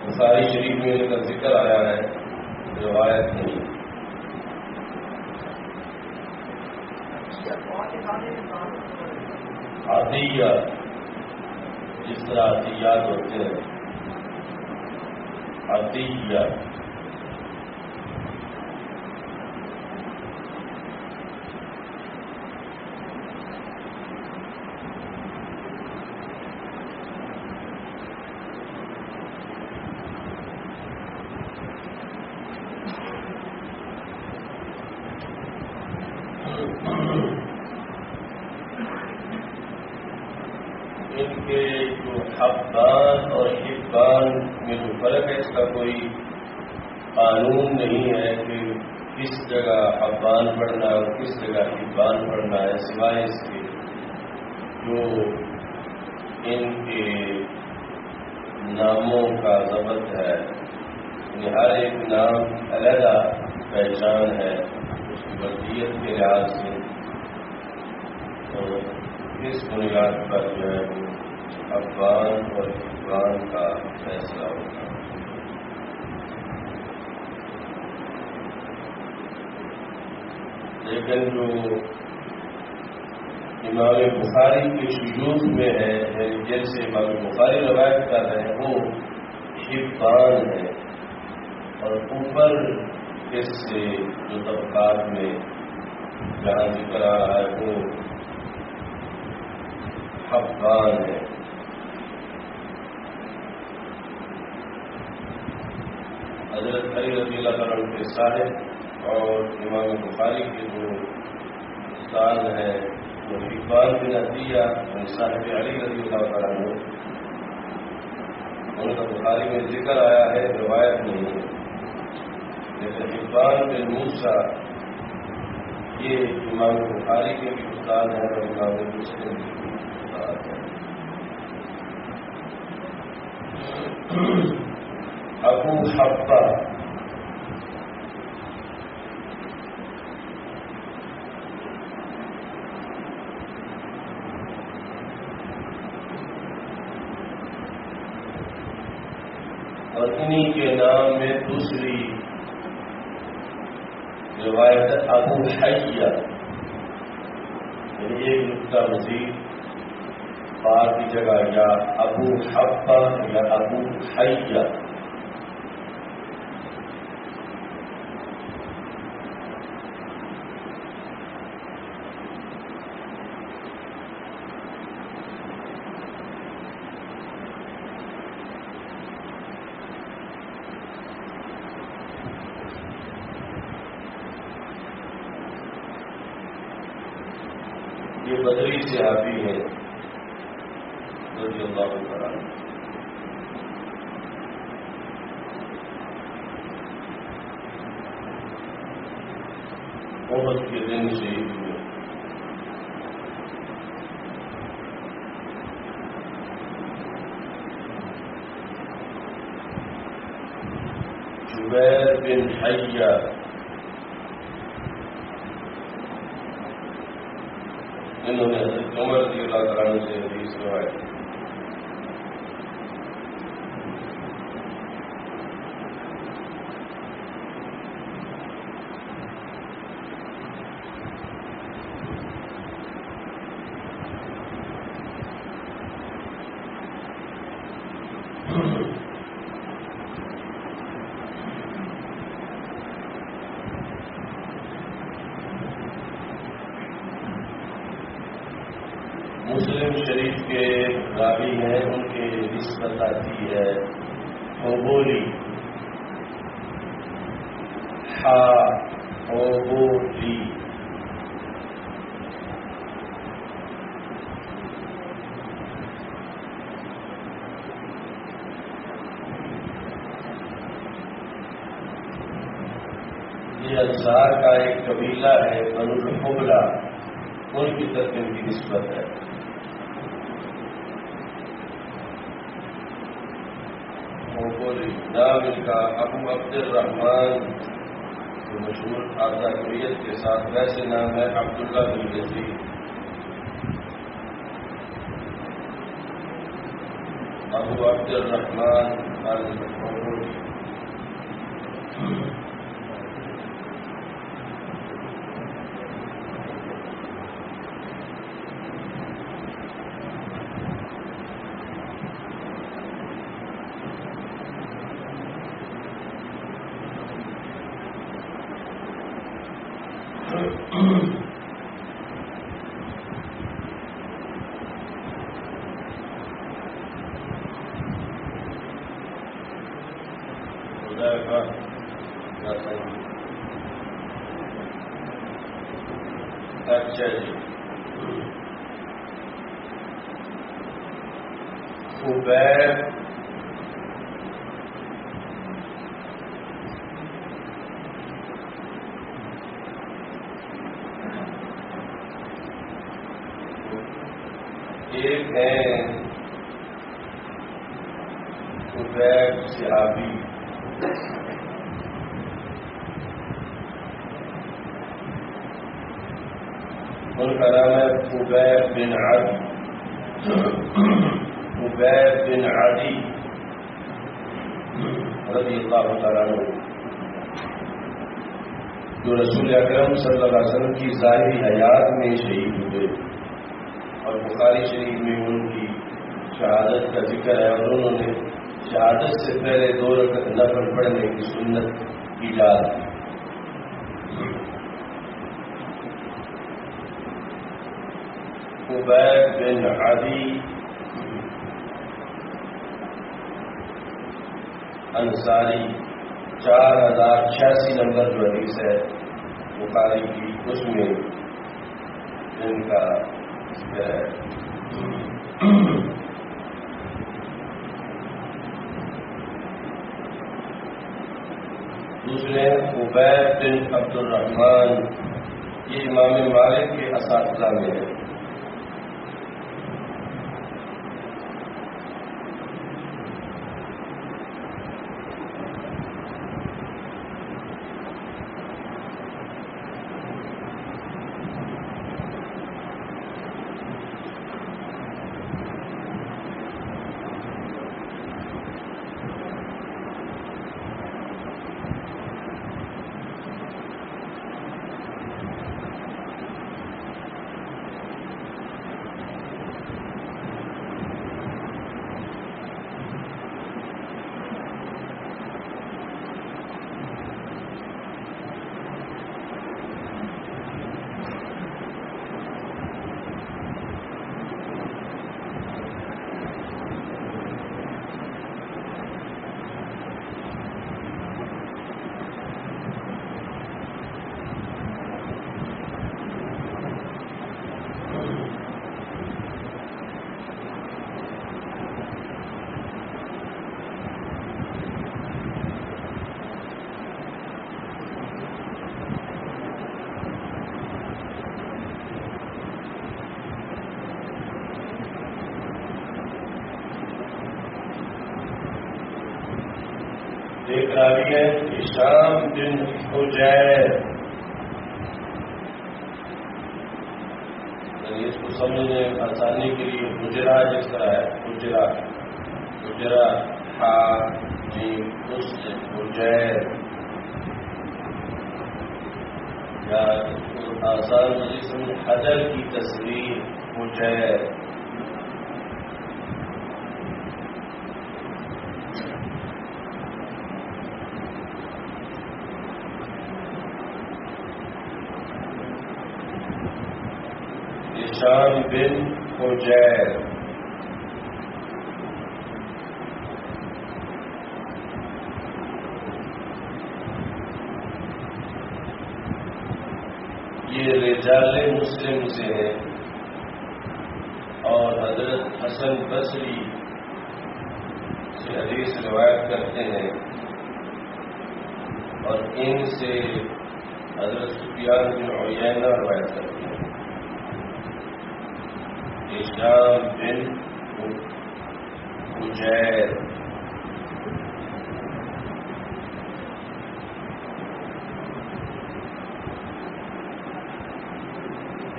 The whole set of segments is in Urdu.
بخاری شریف میں ان کا ذکر آیا ہے، روایت نہیں۔ عطیہ، جس طرح عطیات ہوتے ہیں، عطیہ ان کے جو حبان اور حبان میں جو فرق ہے، اس کا کوئی قانون نہیں ہے کہ کس جگہ حبان پڑھنا ہے اور کس جگہ حبان پڑھنا ہے، سوائے اس کے جو ان کے ناموں کا ضبط ہے، یعنی ہر ایک نام علیحدہ پہچان ہے اس کی وضعیت کے لحاظ سے، اور اس بنیاد پر جو ہے وہ حبان اور حبان کا فیصلہ ہوگا۔ لیکن جو امام بخاری کے شیوخ میں ہے، جیسے امام بخاری روایت کر رہے ہیں، وہ حبان ہے، اور اوپر اس سے جو طبقات میں جہاں ذکر آ رہا ہے وہ حبان ہے۔ حضرت علی رضی اللہ عنہ کے صاحب اور امام بخاری کے جو استاد ہیں وہ حبان بن عطیہ صاحب علی رضی اللہ عنہ، ان کا بخاری میں ذکر آیا ہے، روایت نہیں ہے۔ جیسے حبان بن موسیٰ، یہ امام بخاری کے بھی استاد ہیں اور امام مسلم کے بھی استاد ہیں۔ ابو حبہ، اور انہی کے نام میں دوسری روایت ابو حیہ، یعنی ایک نقطہ مزید بار کی جگہ یا ابو حبہ یا ابو حیہ۔ یہ بدری صحابی ہیں رضی اللہ عنہ۔ احد کے دن شہید ہوئے۔ جبیر بن حیہ، انہوں نے حضرت عمر رضی اللہ عنہ سے حدیث روایت۔ مسلم شریف کے راوی ہیں، ان کے نسبت آتی ہے اوبولی، اوبولی، یہ انصار کا ایک قبیلہ ہے بنو الحبلہ، ان کی طرف ان کی نسبت ہے۔ نام ان کا ابو عبد الرحمن، جو مشہور آزادیت کے ساتھ، ویسے نام ہے عبداللہ بن یزید۔ ابو عبد الرحمن المفعول اچھا جی خبیب ایک ہے خبیب صحابی ان کا نام ہے خبیب بن عدی خبیب بن عدی رضی اللہ تعالیٰ عنہ، جو رسول اکرم صلی اللہ علیہ وسلم کی ظاہری حیات میں شہید ہوئے، اور بخاری شریف میں ان کی شہادت کا ذکر ہے، اور انہوں نے شہادت سے پہلے 2 رکعت نفل پڑھنے کی سنت ایجاد کی۔ خبیب بن عدی انصاری، 4086 نمبر جو حدیث ہے بخاری کی، اس میں ان کا ذکر ہے۔ دوسرے خبیب بن عبد الرحمن، یہ امام مالک کے اساتذہ میں ہے۔ ایک راوی ہے ہشام بن حجیر، اس کو سمجھنے آسانی کے لیے حجرا جس طرح ہے، حجرا حجرا ہا جی اس حجیر، یا آسان جسم حجر کی تصویر حجیر۔ ہشام بن حجیر، یہ رجال مسلم سے ہے، اور حضرت حسن بصری سے حدیث روایت کرتے ہیں، اور ان سے حضرت سفیان بن عیینہ روایت کرتے ہیں۔ ہشام بن حجیر،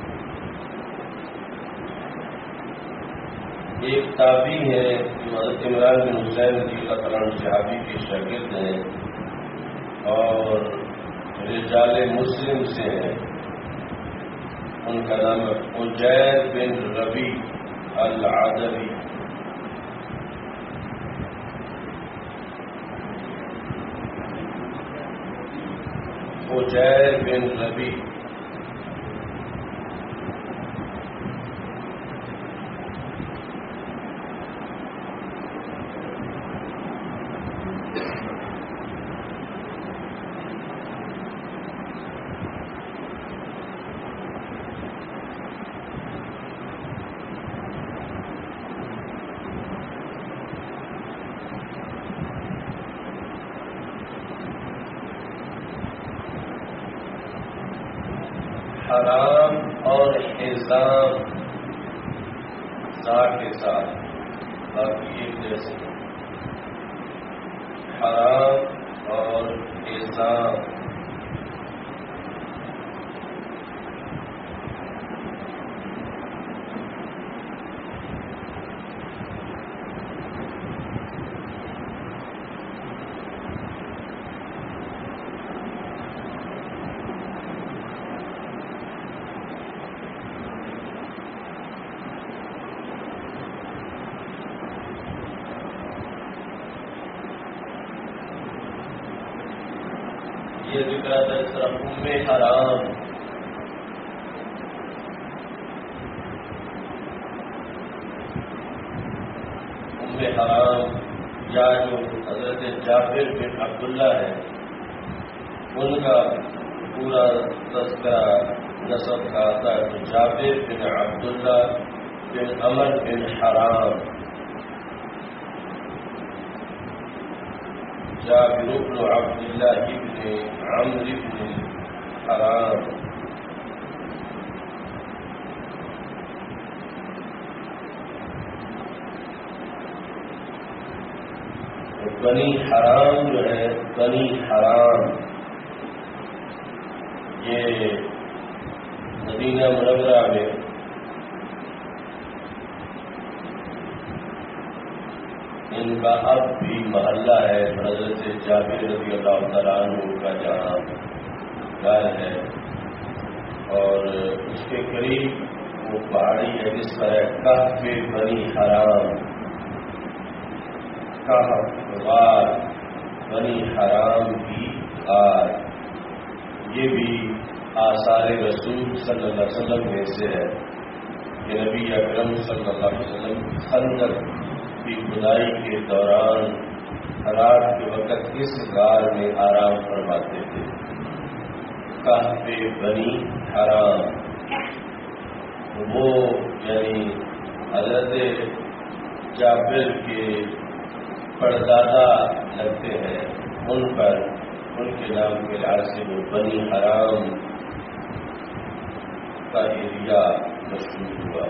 ایک تابعی ہے جو حضرت عمران بن حسین رضی اللہ تعالیٰ عنہ صحابی کے شاگرد ہیں اور رجال مسلم سے ہیں. ان کا نام ہے عجیر بن ربی العدوی. عجیر بن ربی حرام اور حزام ذات کے ساتھ باقی ایک جیسے حرام اور حزام. یہ ذکر آتا ہے اس طرح حرام حرام یا جو حضرت جابر بن عبداللہ ہے ان کا پورا تذکرہ نسب کا آتا ہے. تو جابر بن عبداللہ بن عمر بن حرام، جابر بن عبداللہ بن عمرو بن حرام. بنی حرام جو ہے، بنی حرام یہ مدینہ منورہ میں ان کا اب بھی محلہ ہے. حضرت جابر رضی اللہ تعالیٰ عنہ کا جہاں گھر ہے اور اس کے قریب وہ پہاڑی ہے جس پر ہے کہف بنی حرام. کہف غار، بنی حرام کی غار، یہ بھی آثار رسول صلی اللہ علیہ وسلم میں سے ہے کہ نبی اکرم صلی اللہ علیہ وسلم خندق کی کھدائی کے دوران رات کے وقت اس غار میں آرام فرماتے تھے. کہف بنی حرام وہ یعنی حضرت جابر کے پردادا لگتے ہیں، ان پر ان کے نام کے لحاظ سے وہ بنی حرام کا ایریا مشہور ہوا.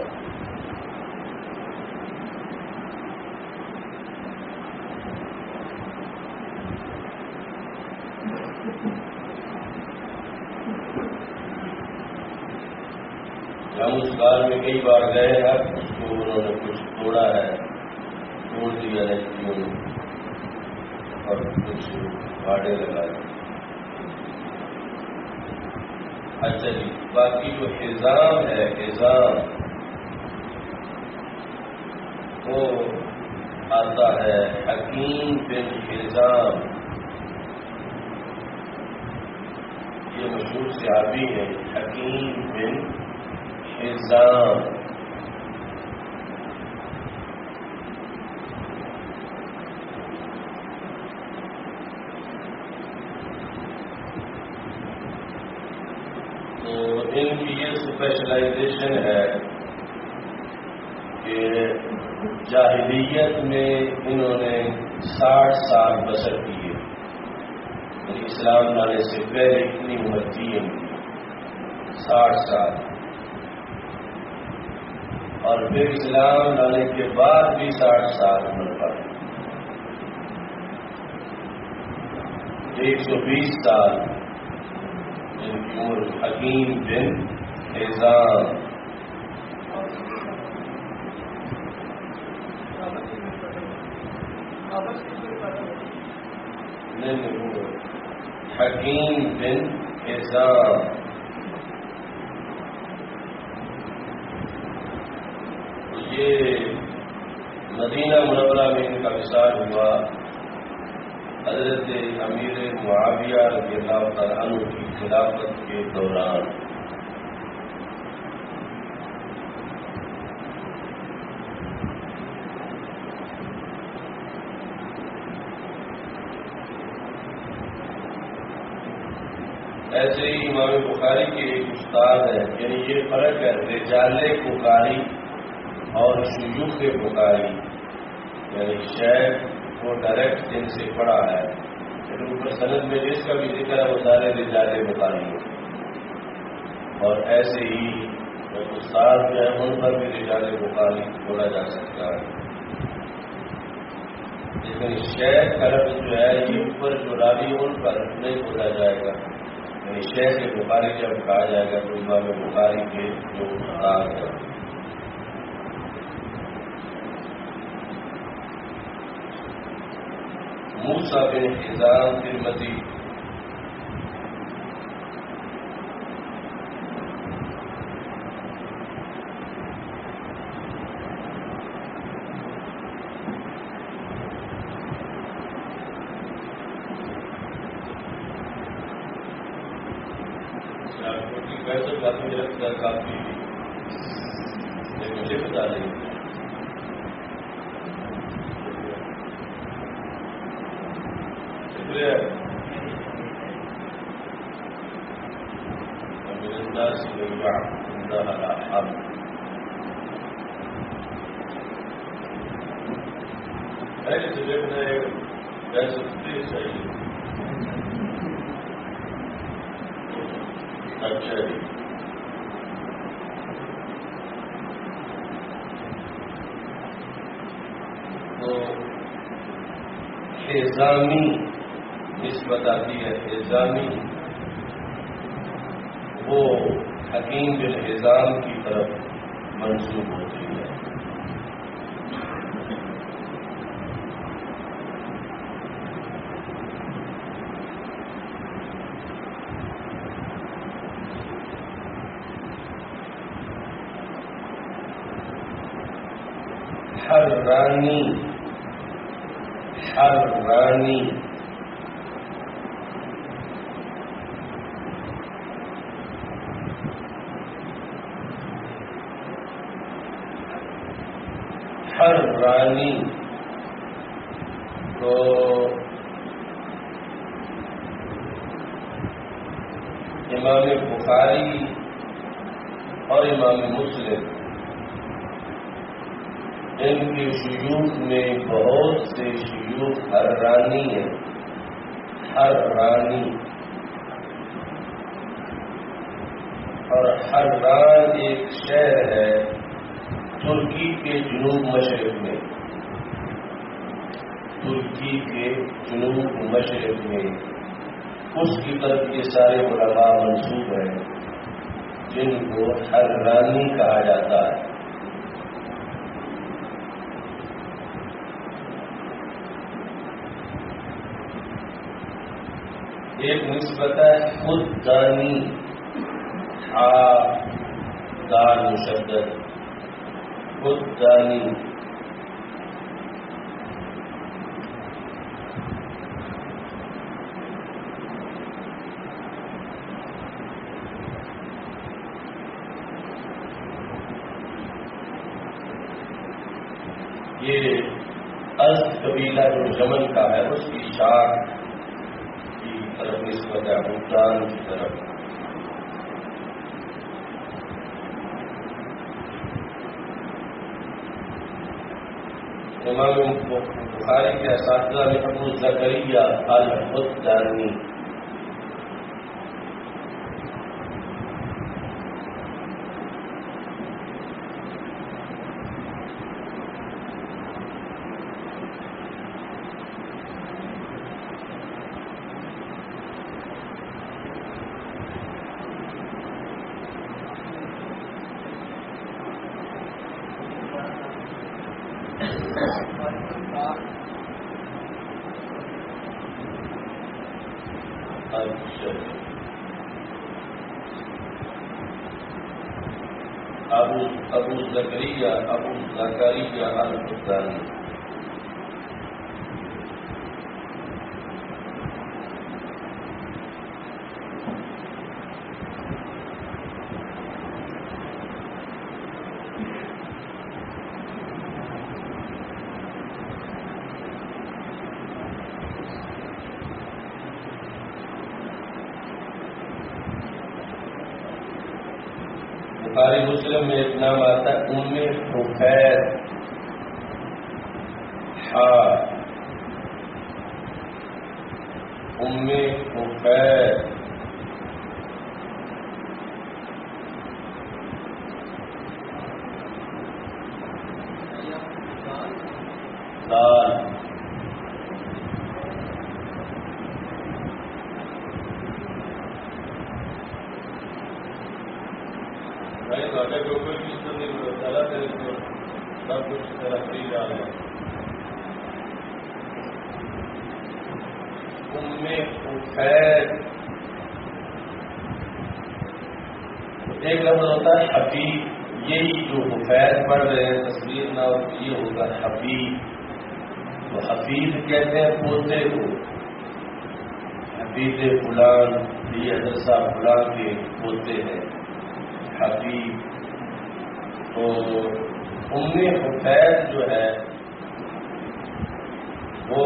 ہم اس غار میں کئی بار گئے ہیں، اس کو انہوں نے کچھ توڑا ہے، توڑ دیا ہے اور کچھ گاڑے لگائے. اچھا جی، باقی جو حزام ہے، حزام وہ آتا ہے حکیم بن حزام. یہ مشہور صحابی ہے حکیم بن حزام. تو ان کی یہ اسپیشلائزیشن ہے کہ جاہلیت میں انہوں نے 60 سال بسر کیے. اسلام لانے سے پہلے اتنی عمر تھی ان کی 60 سال، اور پھر اسلام لانے کے بعد بھی 60 سال عمر پر 120 سال جن کی عمر. حکیم بن حزام نہیں حکیم بن حزام. یہ مدینہ منورہ میں ان کا وصال ہوا حضرت امیر معاویہ رضی اللہ تعالیٰ عنہ کی خلافت کے دوران. ایسے ہی امام بخاری کے ایک استاد ہیں، یعنی یہ فرق ہے رجال بخاری اور شیوخ بخاری، یعنی شیخ وہ ڈائریکٹ جن سے پڑھا ہے، لیکن اوپر سند میں جس کا بھی ذکر ہے وہ سارے رجال بخاری ہیں. اور ایسے ہی استاد جو ہے ان پر بھی رجال بخاری بولا جا سکتا ہے، لیکن شیخ کا لفظ جو ہے یہ اوپر جو راوی ان پر نہیں بولا جائے گا. یعنی شیخ بخاری جب کہا جائے گا تو امام بخاری کے جو استاد ہے. موسیٰ بن حزام ترمذی. ویسے کافی میرا خدا کافی مجھے بتا دیں گے. شکریہ. من الناس من يعبد الله على حرف. ایسے دیکھنا ہے کیسے صحیح. اچھا جی. تو حزامی نسبت آتی ہے. حزامی وہ حکیم بن حزام کی طرف منسوب ہوتی ہے. حرانی. حرانی حرانی تو امام بخاری اور امام مسلم ان کے شیوخ میں بہت سے شیوخ حرانی ہیں. حرانی اور حران ایک شہر ہے ترکی کے جنوب مشرق میں. ترکی کے جنوب مشرق میں اس کی طرف یہ سارے علماء منسوب ہیں جن کو حرانی کہا جاتا ہے. ایک نسبت ہے خدانی. دال مشدد. خدانی یہ ازد قبیلہ جو یمن کا ہے اس کی شاخ کی طرف نسبت ہے خدان کی طرف. امام بخاری کے اساتذہ میں ابو زکریا الخدانی. اچھا ابو زکریا القحطانی. بخاری مسلم میں ایک نام آتا ہے ام حفیر. ام حفیر دال. اگر کوئی چیز تو نہیں چلا کرے تو سب کچھ ترقی ڈال ہے. ام حفیر ایک لفظ ہوتا ہے حفیظ. یہی جو حفیر پڑھ رہے ہیں تصویر نہ یہ ہوگا حفیظ. تو حفیظ کہتے ہیں پوتے کو. حفیظ فلان یہ حضرت صاحب فلان کے پوتے ہیں حفیظ. تو ام حفیر جو ہے وہ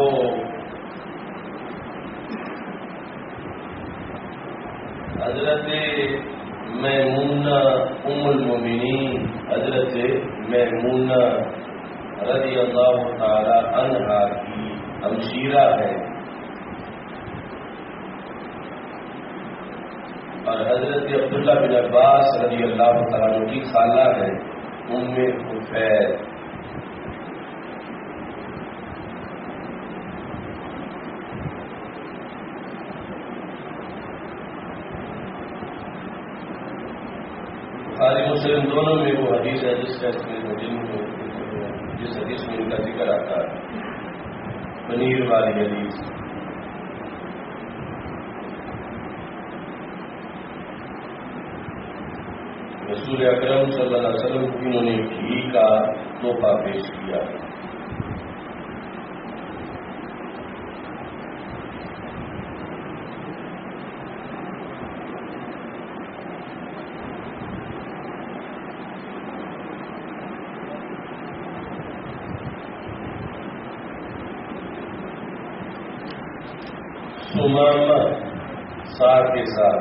حضرت میمونہ ام المومنین حضرت میمونہ رضی اللہ تعالی عنہا کی ہمشیرہ ہے اور حضرت عبداللہ بن عباس رضی اللہ تعالیٰ عنہ کی خالہ ہے ام حفیر. بخاری مسلم دونوں میں وہ حدیث ہے جس کا جس حدیث میں ان کا ذکر آتا ہے پنیر والی حدیث. رسول اکرم صلی اللہ علیہ وسلم کو انہوں نے گھی کا تحفہ پیش کیا. سمامہ سا کے ساتھ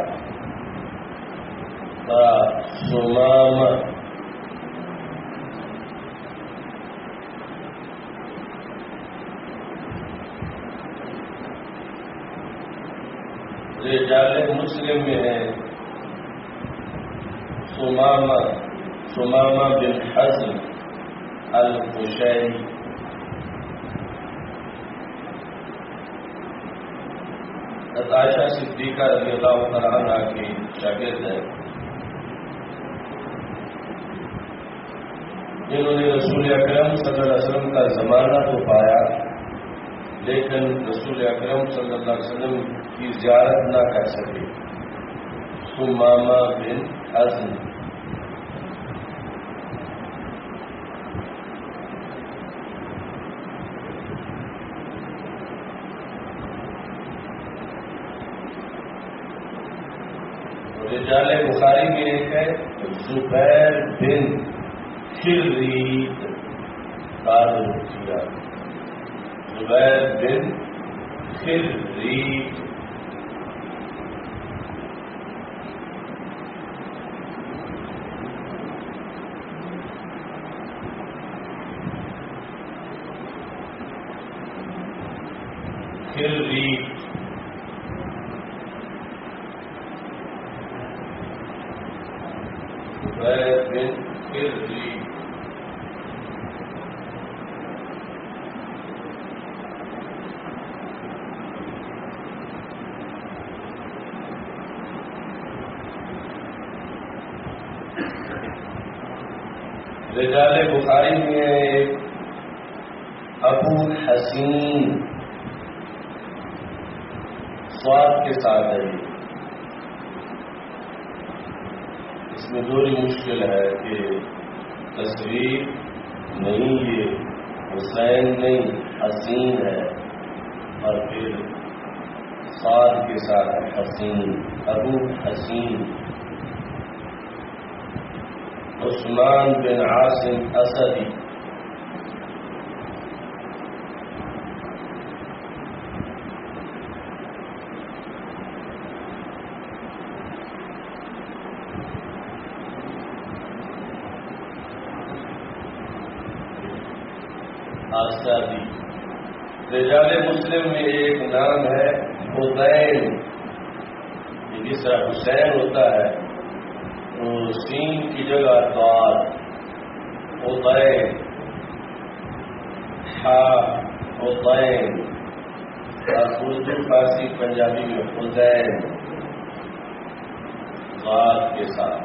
سمامہ رجال مسلم میں ہے سمامہ بن حزم القشیری. عائشہ صدیقہ رضی اللہ تعالیٰ عنہ کی شاگرد ہے. انہوں نے رسول اکرم صلی اللہ علیہ وسلم کا زمانہ تو پایا لیکن رسول اکرم صلی اللہ علیہ وسلم کی زیارت نہ کر سکے. سمامہ بن حزم رجال بخاری میں ایک ہے زبیر بن خرید زبیر بن خرید. خرید زبیر بن خرید. رجال بخاری میں ایک ابو حسین سواد کے ساتھ ہے. اس میں تھوڑی مشکل ہے کہ تصویر نہیں، یہ حسین نہیں حسین ہے، اور پھر سعد کے ساتھ حسین، ابو حسین. عثمان بن عاصم اسدی. آسادی. رجال مسلم میں ایک نام ہے حسین. جس طرح حسین ہوتا ہے تو سین کی جگہ دال، حسین، حسین، اور اردو فارسی پنجابی میں حسین ذات کے ساتھ.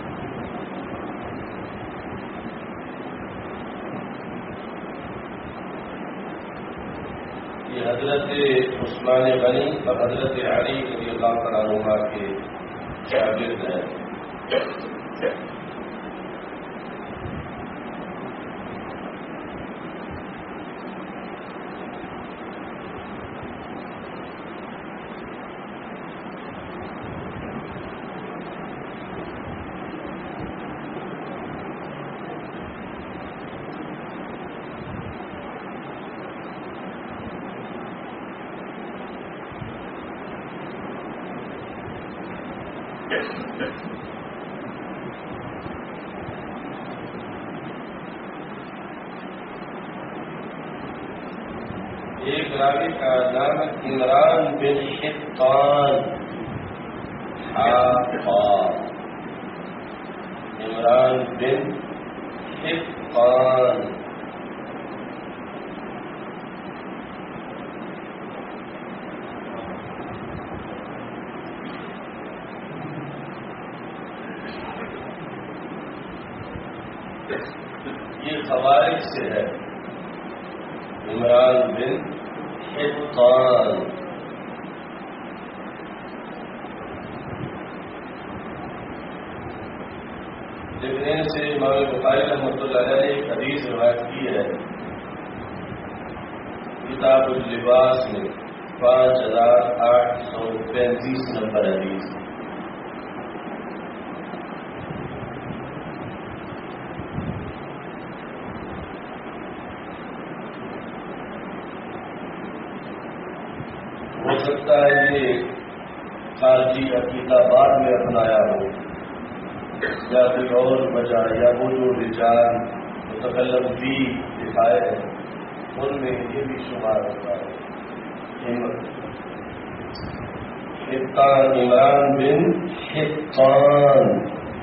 یہ حضرت عثمان غنی اور حضرت علی رضی اللہ تعالیٰ عنہما کے شاگرد ہیں. ایک راوی کا نام عمران بن حطان. عمران بن حطان. یہ خوارج سے ہے. عمران بن حطان. جبرین سے امام بخاری رحمۃ اللہ علیہ نے ایک حدیث روایت کی ہے کتاب اللباس میں 5835 نمبر حدیث. ہو سکتا ہے یہ خارجی عقیدہ بعد میں اپنایا ہو یا کوئی اور وجہ، یا وہ جو رجال متکلم بھی دکھائے ہیں ان میں یہ بھی شمار ہوتا ہے. عمران بن حطان.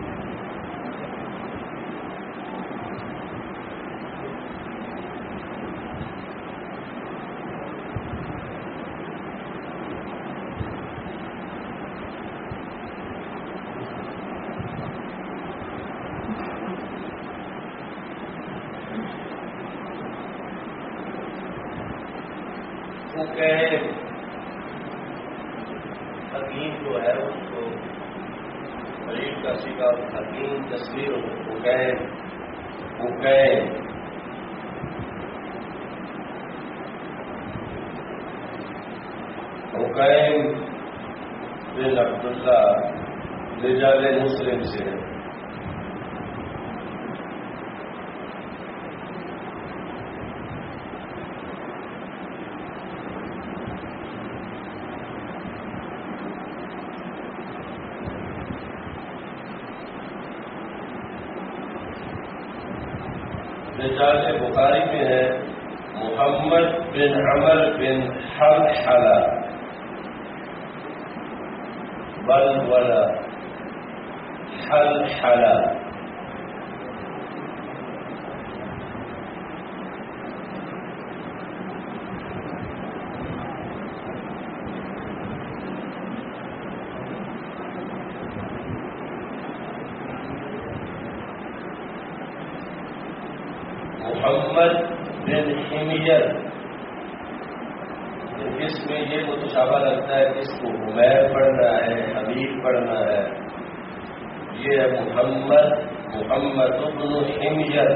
حکیم جو ہے اس کو غریب کا سکا حکیم تصویر حکیم بن عبداللہ رجال مسلم سے ہے. رجال بخاری میں ہے محمد بن عمر بن حلحلہ بلولہ حلحلہ. محمد بن حمیر، ان کی جس میں یہ متشابہ لگتا ہے کس کو عمیر پڑھنا ہے حبیب پڑھنا ہے، یہ ہے محمد ابن حمیر۔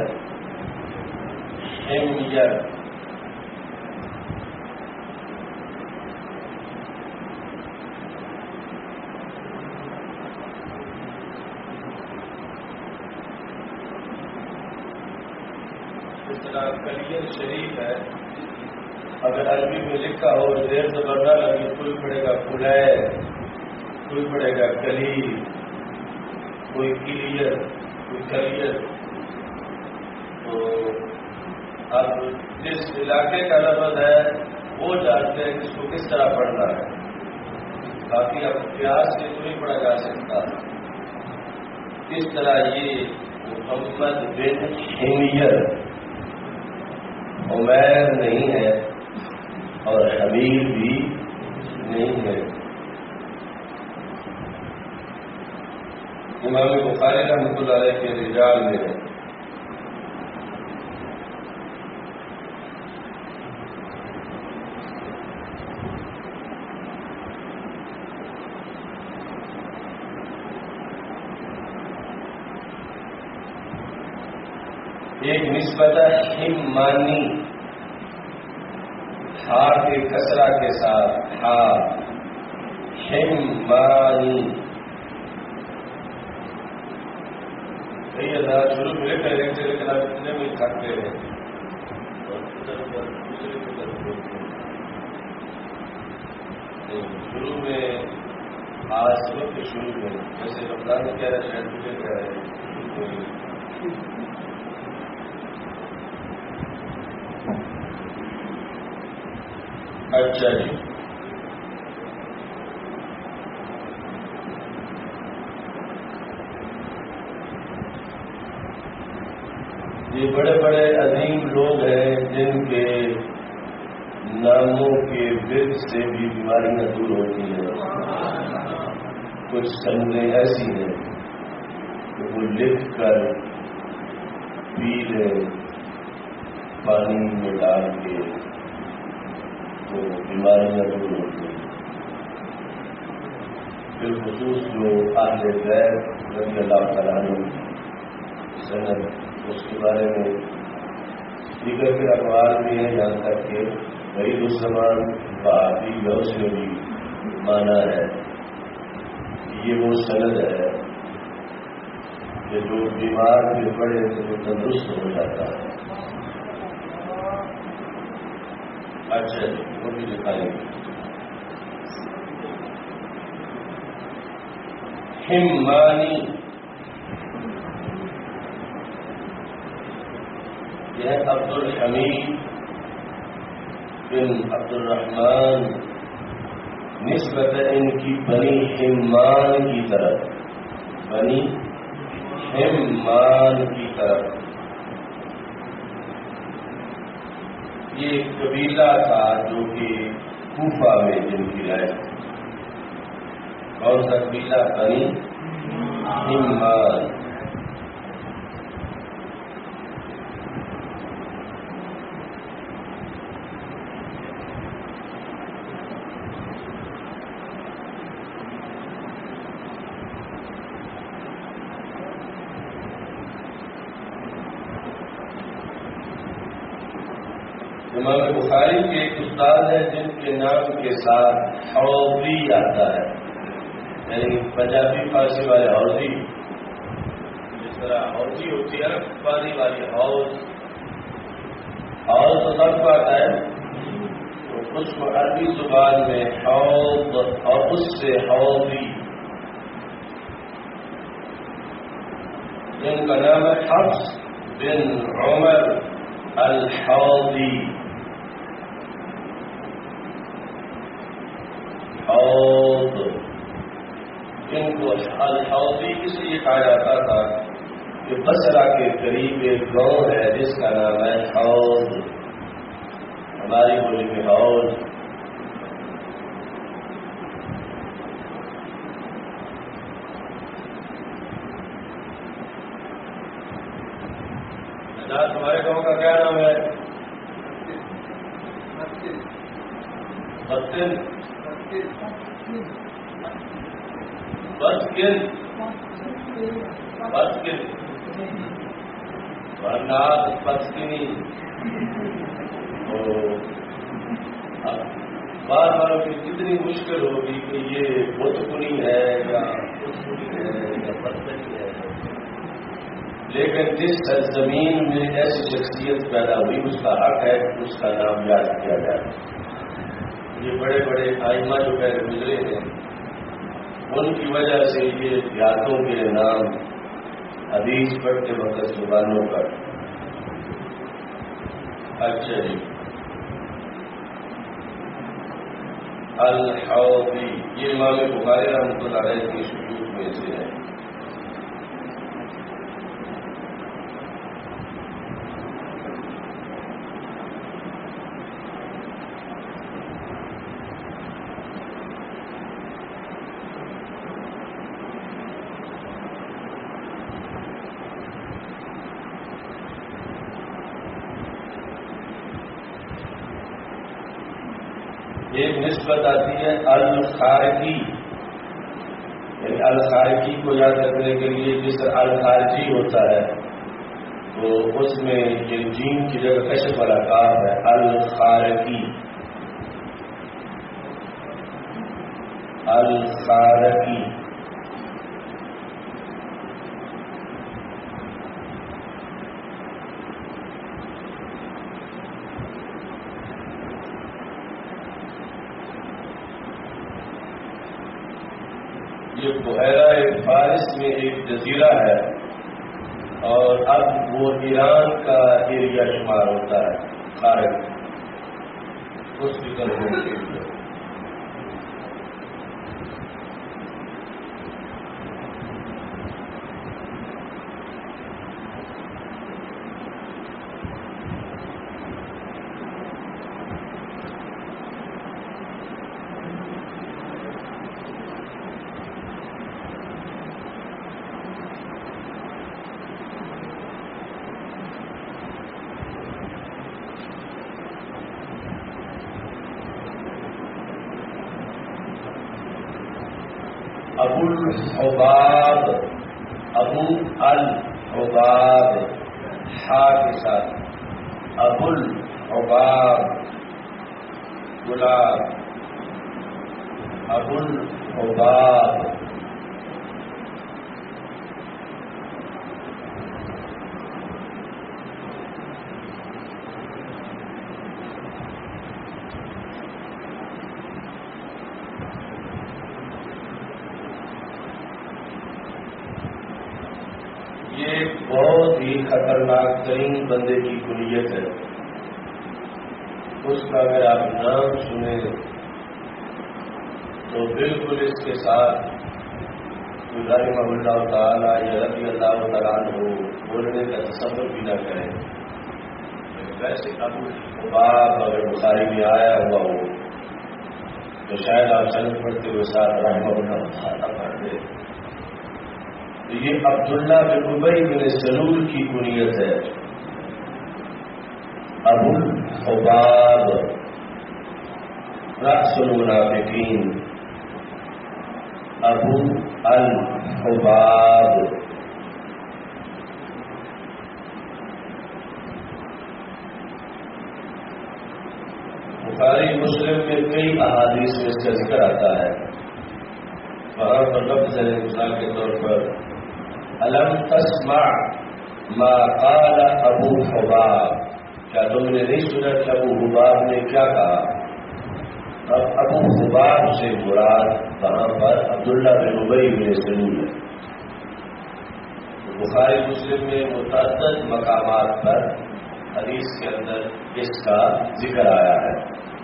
اس طرح کلیر شریف ہے، اگر عربی میں لکھا ہو زیر زبر نہ لگے، کوئی پڑھے گا کلیر، کوئی پڑھے گا کلیر، کوئی کلیئر، کوئی کلیئر۔ تو اب جس علاقے کا لفظ ہے وہ جانتے ہیں کہ اس کو کس طرح پڑھنا ہے، باقی اب پیاس سے تو نہیں پڑھا جا سکتا۔ کس طرح یہ محمد بن حمیر عمیر نہیں ہے اور حبیب بھی نہیں ہے۔ امام بخاری رحمۃ اللہ علیہ کے رجال میں ہے۔ ایک نسبت حمانی، ہا کے کسرہ کے ساتھ، ہا حمانی۔ شروع میں لکھ رہے تھے لیکن آپ اتنے میں تھکتے ہیں شروع میں آج وقت شروع میں جیسے رمضان میں کہہ رہے شاید مجھے کہہ رہے اچھا جی۔ یہ بڑے بڑے عظیم لوگ ہیں جن کے ناموں کے ورد سے بھی بیماریاں دور ہوتی ہیں۔ کچھ سنگیں ایسی ہیں کہ وہ لکھ کر پی لیں پانی میں ڈال کے تو بیماریاں دور ہوتی ہیں۔ بالخصوص جو اہل بیت رضی اللہ تعالیٰ عنہ سند، اس کے بارے میں دیگر کے اخبار بھی ہیں، یہاں تک کہ وحید الزمان بہادی لفظ میں بھی مانا ہے کہ یہ وہ سند ہے کہ جو بیمار بھی پڑے تو وہ تندرست ہو جاتا ہے۔ اچھا جی، وہ بھی دکھائیں گے۔ حمانی یہ عبد الحمید بن عبد الرحمن، نسبت ان کی بنی حمان کی طرف، بنی حمان کی طرف۔ یہ ایک قبیلہ تھا جو کہ کوفہ میں جن کی رائے، کون سا قبیلہ؟ بنی حمان۔ امام بخاری کے ایک استاد ہیں جن کے نام کے ساتھ حوضی آتا ہے، یعنی پنجابی فارسی والے حوضی، جس طرح حوضی ہوتی ہے پانی والی حوض تو سب کو آتا ہے، تو اس کو عربی زبان میں حوض اور اس سے حوضی۔ جن کا نام ہے حفص بن عمر الحوضی۔ حوض ان کو الحوضی اس لیے کہا جاتا تھا کہ بصرہ کے قریب ایک گاؤں ہے جس کا نام ہے حوض، ہماری بولی میں حوض۔ تمہارے گاؤں کا کیا نام ہے؟ بطن ورنات پتکنی. تو بار بار کتنی مشکل ہوگی کہ یہ بتکنی ہے یا پتکنی ہے یا پتکنی ہے. لیکن جس سرزمین میں ایسی شخصیت پیدا ہوئی اس کا حق ہے کہ اس کا نام یاد کیا جائے. یہ بڑے بڑے آئمہ جو پہلے گزرے ہیں ان کی وجہ سے یہ دیہاتوں کے نام حدیث پڑھتے وقت زبانوں پر. اچھا جی. الحوضی یہ امام بخاری رحمۃ اللہ علیہ کی شیوخ میں سے ہے. ایک نسبت آتی ہے الخارجی، یعنی الخارجی کو یاد رکھنے کے لیے جس طرح الخارجی ہوتا ہے تو اس میں یہ جیم کی جگہ کشف والا کاف ہے. الخارجی الخارجی. یہ بحیرہ فارس میں ایک جزیرہ ہے اور اب وہ ایران کا ایریا شمار ہوتا ہے. خارج اس کی طرف ہوتی ہے. ابو الحباب، ابو الحباب ہا کے ساتھ، ابو الحباب گلاب، ابو الحباب. یہ بہت ہی خطرناک ترین بندے کی کنیت ہے. اس کا اگر آپ نام سنیں تو بالکل اس کے ساتھ رحمہ اللہ تعالیٰ یا رضی اللہ تعالیٰ عنہ بولنے کا تصور بھی نہ کریں. ویسے ابو الحباب اگر بخاری میں آیا ہوا ہو تو شاید آپ سند پڑھتے ہوئے ساتھ رحمہ اللہ تعالیٰ پڑھتے. یہ عبداللہ بن ابی بن سلول کی کنیت ہے. ابو الحباب رأس المنافقین، ابو الحباب. بخاری مسلم میں کئی احادیث میں اس کا ذکر آتا ہے. وہاں پر لفظ ہے مثال کے طور پر الم تسمع ما قال ابو حباب، کیا تم نے نہیں سنا کہ ابو حباب نے کیا کہا؟ اب ابو حباب سے مراد وہاں پر عبداللہ بن ابی بن سلول ہے. بخاری مسلم میں متعدد مقامات پر حدیث کے اندر اس کا ذکر آیا ہے.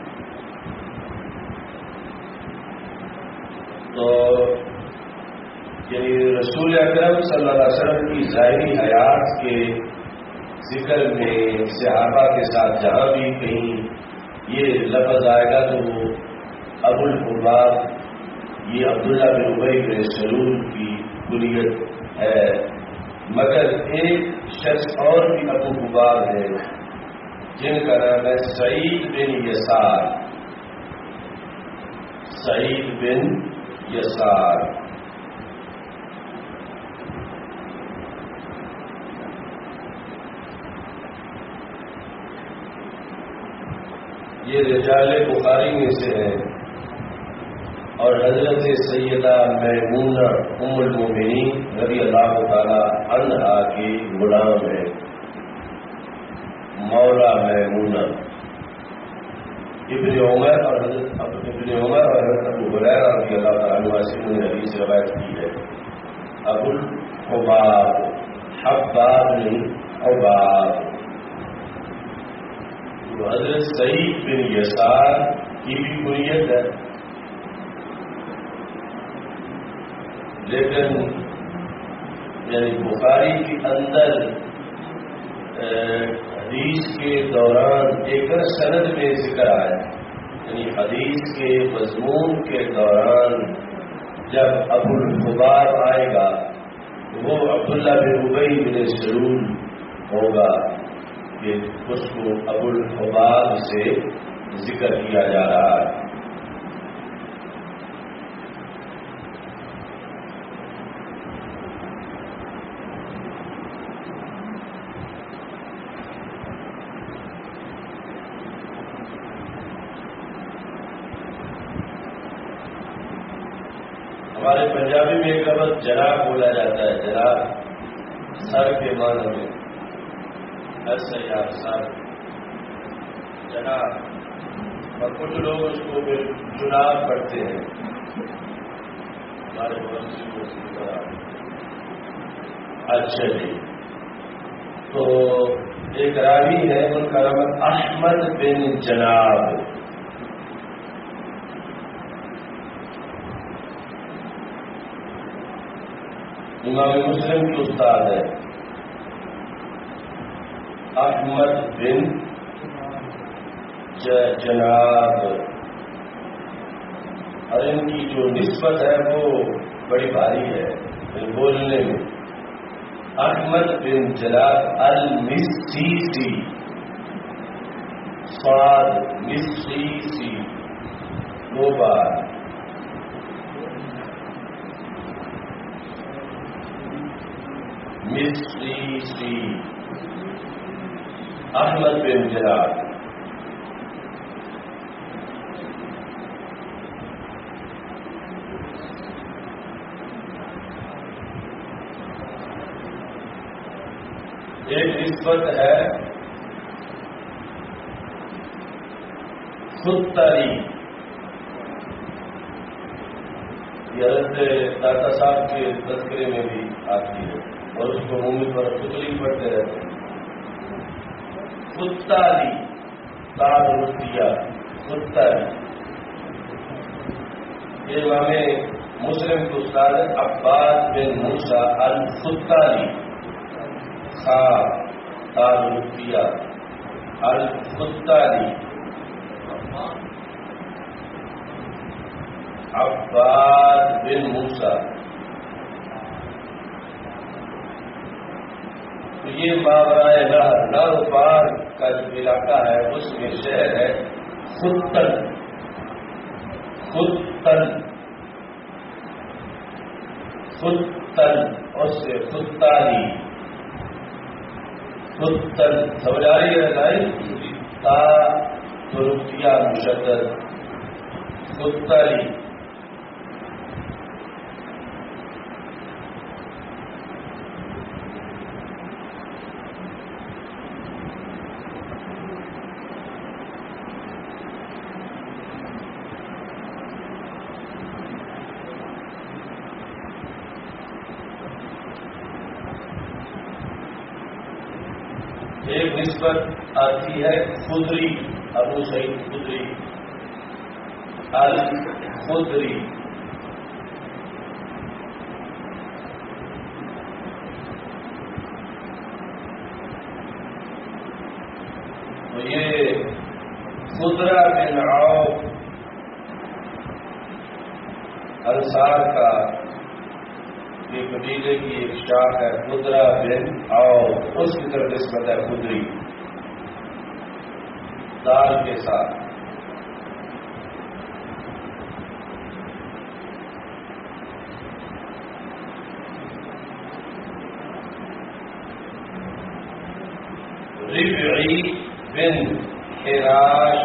تو یعنی رسول اکرم صلی اللہ علیہ وسلم کی ظاہری حیات کے ذکر میں صحابہ کے ساتھ جہاں بھی کہیں یہ لفظ آئے گا تو وہ ابو الحباب یہ عبداللہ بن ابی بن سلول کی کنیت ہے. مگر ایک شخص اور بھی ابو حباب ہے جن کا نام ہے سعید بن یسار. سعید بن یسار. یہ رجال بخاری میں سے ہیں اور حضرت سیدہ میمونہ ام المومنین رضی اللہ تعالی عنہا کی غلام ہے. مولا میمونہ ابن عمر اور حضرت ابو ہریرہ رضی اللہ تعالیٰ عنہ سے انہوں نے حدیث روایت کی ہے. ابو الحباب، حباب نہیں حباب. تو حضرت سعید بن یسار کی بھی کنیت ہے، لیکن یعنی بخاری کے اندر حدیث کے دوران ایک سند میں ذکر آیا، یعنی حدیث کے مضمون کے دوران جب ابو الحباب آئے گا تو وہ عبداللہ بن ابی بن سلول ہوگا کہ اس کو ابو الحباب سے ذکر کیا جا رہا ہے. ہمارے پنجابی میں ایک لفظ جناب بولا جاتا ہے، جناب سر کے معنی میں، ایسے آپ سر جناب، اور کچھ لوگ اس کو پھر جناب پڑھتے ہیں. ہمارے اچھا جی. تو ایک راوی ہے ان کا نام احمد بن جناب. امام مسلم کی استاد ہے احمد بن جناب، اور ان کی جو نسبت ہے وہ بڑی بھاری ہے بولنے میں. احمد بن جناب المسیسی، صاد مسیسی، دو بار. مسیسی احمد بن جناب. ایک نسبت ہے خطری، یہ حضرت داتا صاحب کے تذکرے میں بھی آتی ہے اور اس کو عمومی پر خطری پڑھتے رہتے ہیں. خطری تاب رتیا خطری. یہ امام مسلم کے استاد عباد بن موسیٰ الخطری، خا تاب رتیا الخطری. عباد بن موسیٰ. تو یہ ماورائے نہر پار کا جو علاقہ ہے اس میں شہر ہے خطن. خطن خطن اس سے خطاری. خطن سمجھ آ رہی ہے بھائی؟ تا ترکیا مشدد خطری. ایک نسبت آتی ہے خدری، ابو سعید خدری الخدری. تو یہ خدرہ بن عوف انصار کا یہ قبیلے کی ایک شاخ ہے خدرہ بن عوف، اس کی طرف نسبت ہے خدری دال کے ساتھ. ربعی بن حراش،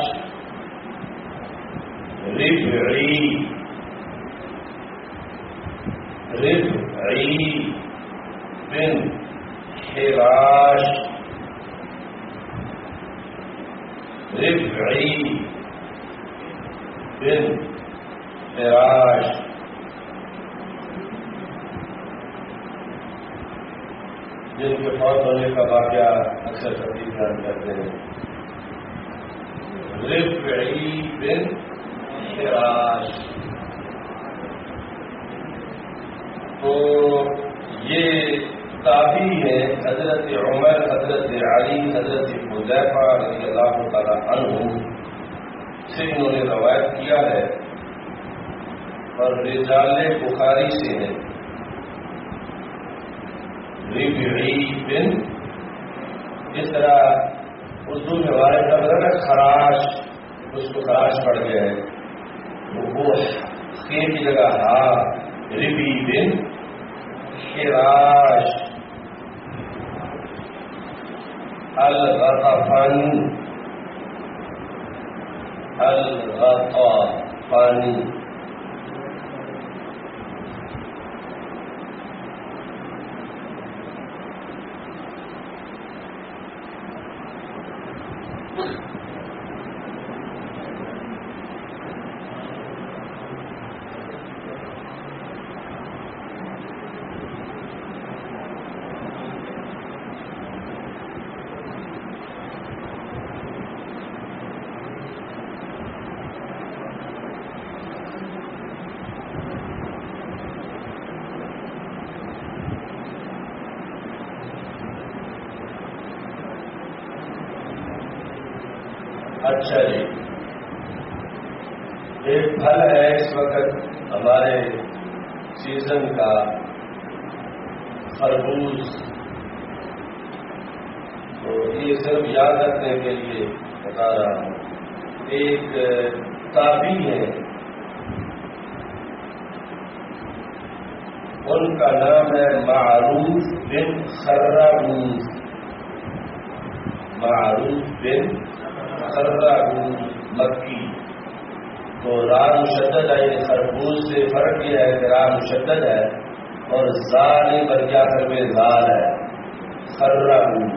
ربعی، ربعی بن حراش، ربعی بن حراش. جن کے فوت ہونے کا واقعہ اکثر تفصیل بیان کرتے ہیں. ربعی بن حراش. تو یہ تابعی ہیں حضرت عمر، حضرت علی، حضرت حذیفہ رضی اللہ تعالی عنہ سے انہوں نے روایت کیا ہے اور رجال بخاری سے ہے. ربعی بن، اس طرح اردو میں ہمارے لفظ ہے خراش، اس کو خراش پڑ گیا ہے، وہ خے کی جگہ ہا. ربعی بن حراش الغطفان، الغطفان. اچھا جی، ایک پھل ہے اس وقت ہمارے سیزن کا، خربوز. تو یہ صرف یاد رکھنے کے لیے بتا رہا ہوں. ایک تابعی ہے، ان کا نام ہے معروف بن خرابوز. معروف بن خرابوز مکی. تو را مشدد ہے، یہ خربوز سے فرق یہ ہے کہ را مشدد ہے اور زال نہیں بلکہ آخر میں زال ہے. خرابوز.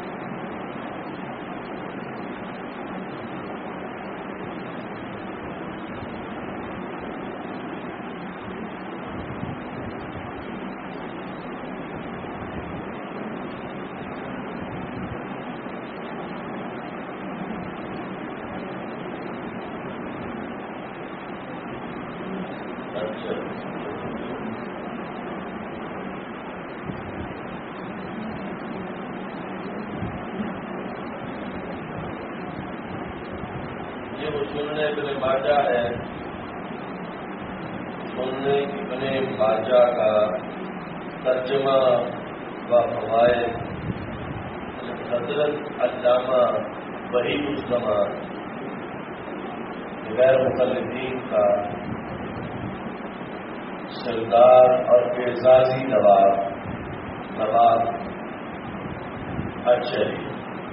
سننے ابن ماجہ ہے، سننے ابن ماجہ کا ترجمہ و فوائد حضرت علامہ وحید الزمان غیر مقلدین کا سردار اور اعزازی نواب. اچھا جی،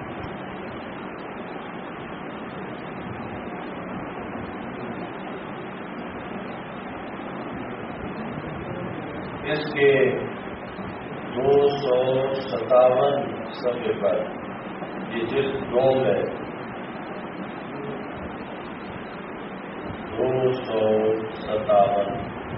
اس کے 257 صفحے پر یہ جلد دوم ہے. 257.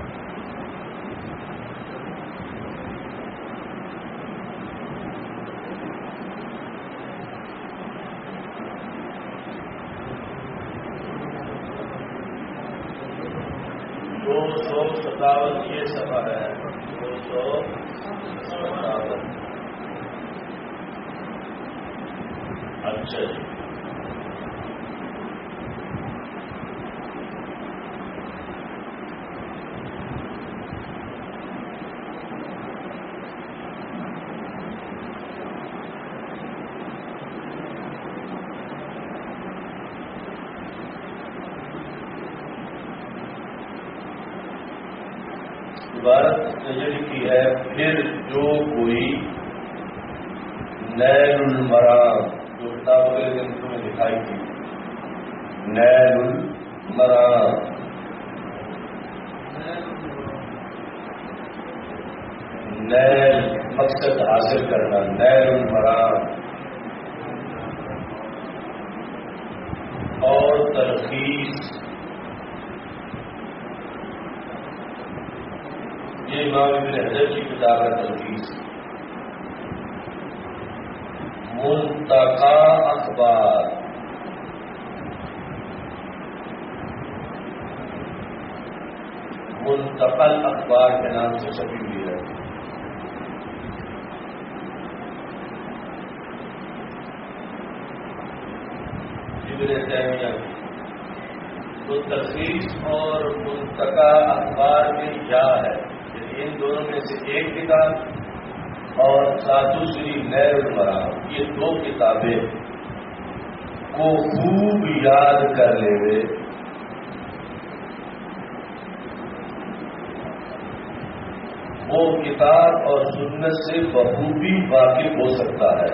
یہ صفحہ ہے 257. اچھا جی، عبارت یہ لکھی ہے، پھر جو کوئی نیل المرام جو کتاب اگلے دن تمہیں دکھائی تھی، نیل المرام، نیل مقصد حاصل کرنا، نیل المرام، اور تلخیص، یہ امام ابن حجر کی کتاب ہے تلخیص۔ منتقی اخبار، منتقل اخبار کے نام سے چھپی ہوئی ہے۔ ابن تیمیہ کی تو تلخیص اور منتقی اخبار میں کیا ہے، ان دونوں میں سے ایک کتاب اور دوسری نیل المرام، یہ دو کتابیں کو خوب یاد کر لے، وہ کتاب اور سنت سے بخوبی واقف ہو سکتا ہے،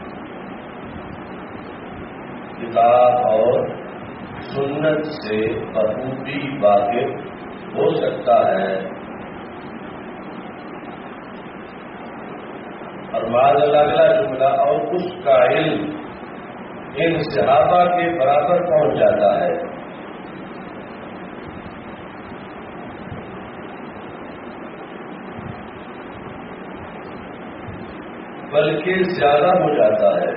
کتاب اور سنت سے بخوبی واقف ہو سکتا ہے۔ اور معاذ اللہ اگلا جملہ، اور اس کا علم ان صحابہ کے برابر پہنچ جاتا ہے، بلکہ زیادہ ہو جاتا ہے،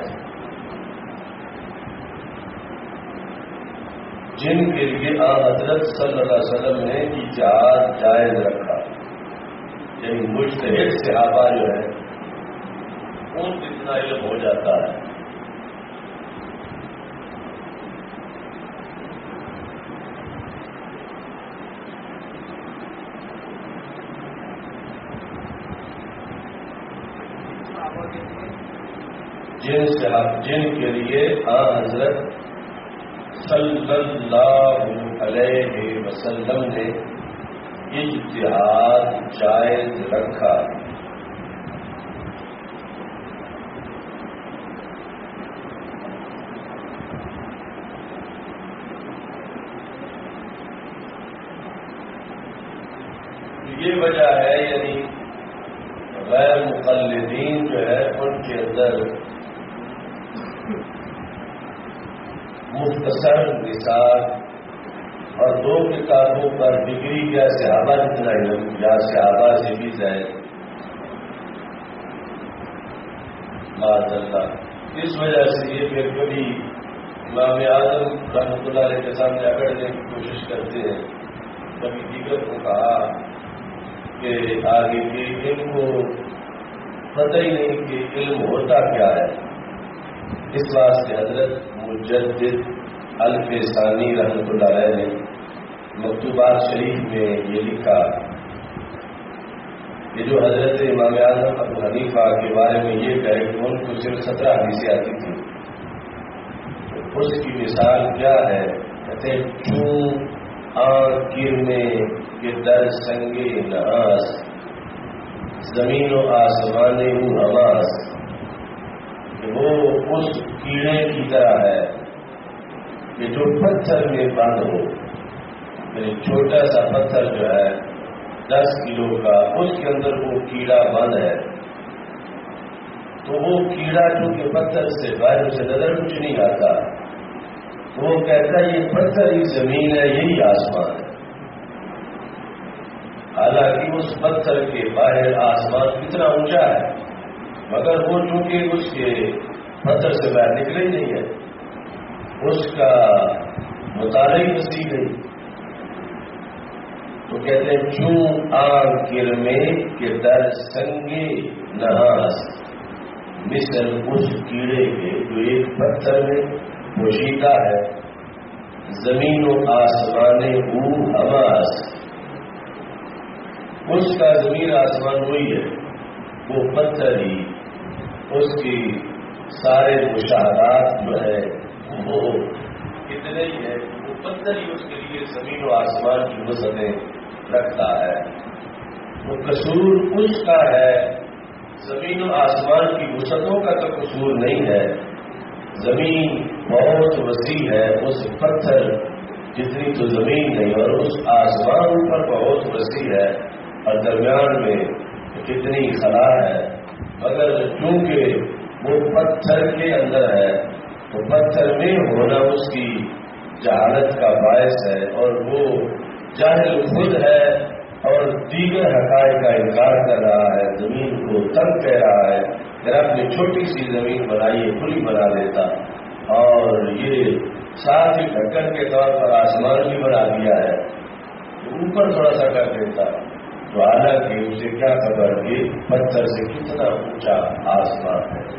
جن کے لیے حضرت صلی اللہ علیہ وسلم نے اجازت جائز رکھا، یعنی مجتہد صحابہ جو ہے ان کتنا علم ہو جاتا ہے۔ جن کے لیے حضرت صلی اللہ علیہ وسلم نے اجتہاد جائز رکھا، یہ وجہ ہے، یعنی غیر مقلدین جو ہے ان کے اندر مختصر نثار اور دو کتابوں پر ڈگری یا صحابہ جتنا علم یا صحابہ سے بھی زائد، معاذ اللہ۔ اس وجہ سے یہ پھر کبھی امام اعظم رحمۃ اللہ علیہ کے سامنے اکڑنے کی کوشش کرتے ہیں، کبھی دیگر کو کہا کہ آگے کے علم کو پتہ ہی نہیں کہ علم ہوتا کیا ہے۔ اس واسطے حضرت مجدد الفسانی رحمۃ اللہ علیہ نے مکتوبات شریف میں یہ لکھا کہ جو حضرت امام اعظم ابو حنیفہ کے بارے میں یہ کہے کہ ان کو صرف 17 حدیثیں آتی تھی، اس کی مثال کیا ہے؟ کہتے چون آنکھ گرنے کے در سنگے ناس، زمین و آسمان حماس، کہ وہ اس کیڑے کی طرح ہے کہ جو پتھر میں بند ہو، یعنی چھوٹا سا پتھر جو ہے 10 کلو کا، اس کے اندر وہ کیڑا بند ہے، تو وہ کیڑا چونکہ پتھر سے باہر سے نظر کچھ نہیں آتا، وہ کہتا ہے یہ پتھر ہی زمین ہے، یہی آسمان ہے، حالانکہ اس پتھر کے باہر آسمان کتنا اونچا ہے، مگر وہ چونکہ اس کے پتھر سے باہر نکلے ہی نہیں ہے، اس کا مطالعہ ہی وسیع نہیں۔ تو کہتے ہیں چون آنکھ گرنے کے در سنگے نہاس، مثل اس کیڑے کے جو ایک پتھر میں پوشیدہ ہے، زمین و آسمان حماس، اس کا زمین آسمان وہی ہے، وہ پتھر ہی، اس کی سارے مشاہدات جو ہے وہ کتنے ہی ہے، وہ پتھر ہی اس کے لیے زمین و آسمان کی وسعتیں رکھتا ہے۔ وہ قصور اس کا ہے، زمین و آسمان کی وسعتوں کا تو قصور نہیں ہے، زمین بہت وسیع ہے، اس پتھر جتنی تو زمین نہیں، اور اس آسمان پر بہت وسیع ہے، اور درمیان میں کتنی خلا ہے، مگر چونکہ وہ پتھر کے اندر ہے تو پتھر میں ہونا اس کی جہالت کا باعث ہے، اور وہ جاہل خود ہے اور دیگر حقائق کا انکار کر رہا ہے، زمین کو تنگ کہہ رہا ہے، اگر اپنی چھوٹی سی زمین بنائیے کھلی بنا دیتا، اور یہ ساتھ ہی ڈھکن کے طور پر آسمان بھی بنا دیا ہے، اوپر تھوڑا سا کر دیتا، تو حالانکہ اسے کیا خبر کہ پتھر سے کتنا اونچا آسمان ہے۔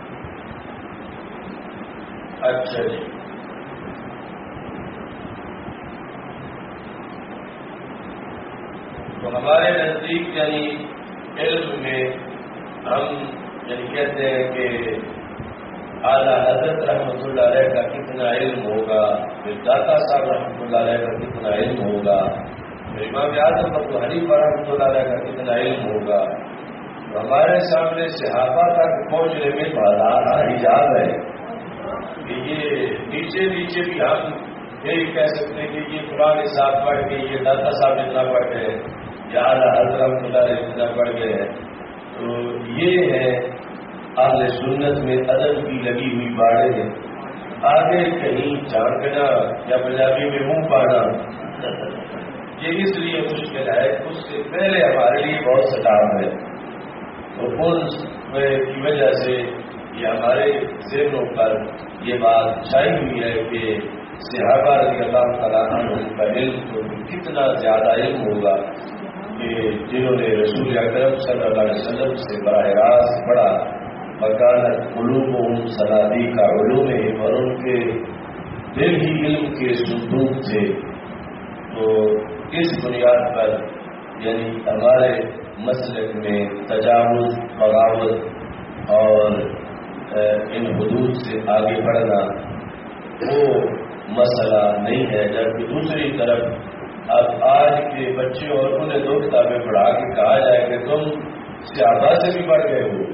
اچھا جی، تو ہمارے نزدیک یعنی علم میں ہم یعنی کہتے ہیں کہ اعلیٰ حضرت رحمۃ اللہ علیہ کا کتنا علم ہوگا، پھر داتا صاحب رحمۃ اللہ علیہ کا کتنا علم ہوگا، پھر امام اعظم ابو حنیفہ رحمۃ اللہ علیہ کا کتنا علم ہوگا، تو ہمارے سامنے صحابہ تک پہنچنے میں بڑا حجاب ہے کہ یہ نیچے نیچے بھی ہم یہی کہہ سکتے ہیں کہ یہ قرآن صاحب پڑھ کے، یہ داتا صاحب اتنا پڑھ گئے، یا اعلیٰ حضرت رحمۃ اللہ علیہ اتنا پڑھ گئے ہیں، تو یہ ہے اہل سنت میں ادب کی لگی ہوئی باڑیں، آگے کہیں جھانکنا یا پنجابی میں منہ پانا، یہ اس لیے مشکل ہے، اس سے پہلے ہمارے لیے بہت سٹاپ ہے، تو اس کی وجہ سے یہ ہمارے ذہنوں پر یہ بات چھائی ہوئی ہے کہ صحابہ رضی اللہ تعالیٰ عنہ کا علم تو کتنا زیادہ علم ہوگا کہ جنہوں نے رسول اکرم صلی اللہ علیہ وسلم سے براہ راست پڑھا، وکانت قلوبہم صنادیق علومہم، اور ان کے دل ہی علم کے صندوق تھے، تو اس بنیاد پر یعنی ہمارے مسلک میں تجاوز، بغاوت اور ان حدود سے آگے بڑھنا وہ مسئلہ نہیں ہے، جبکہ دوسری طرف اب آج کے بچے اور انہیں دو کتابیں پڑھا کے کہا جائے کہ تم صحابہ سے بھی بڑھ گئے ہو،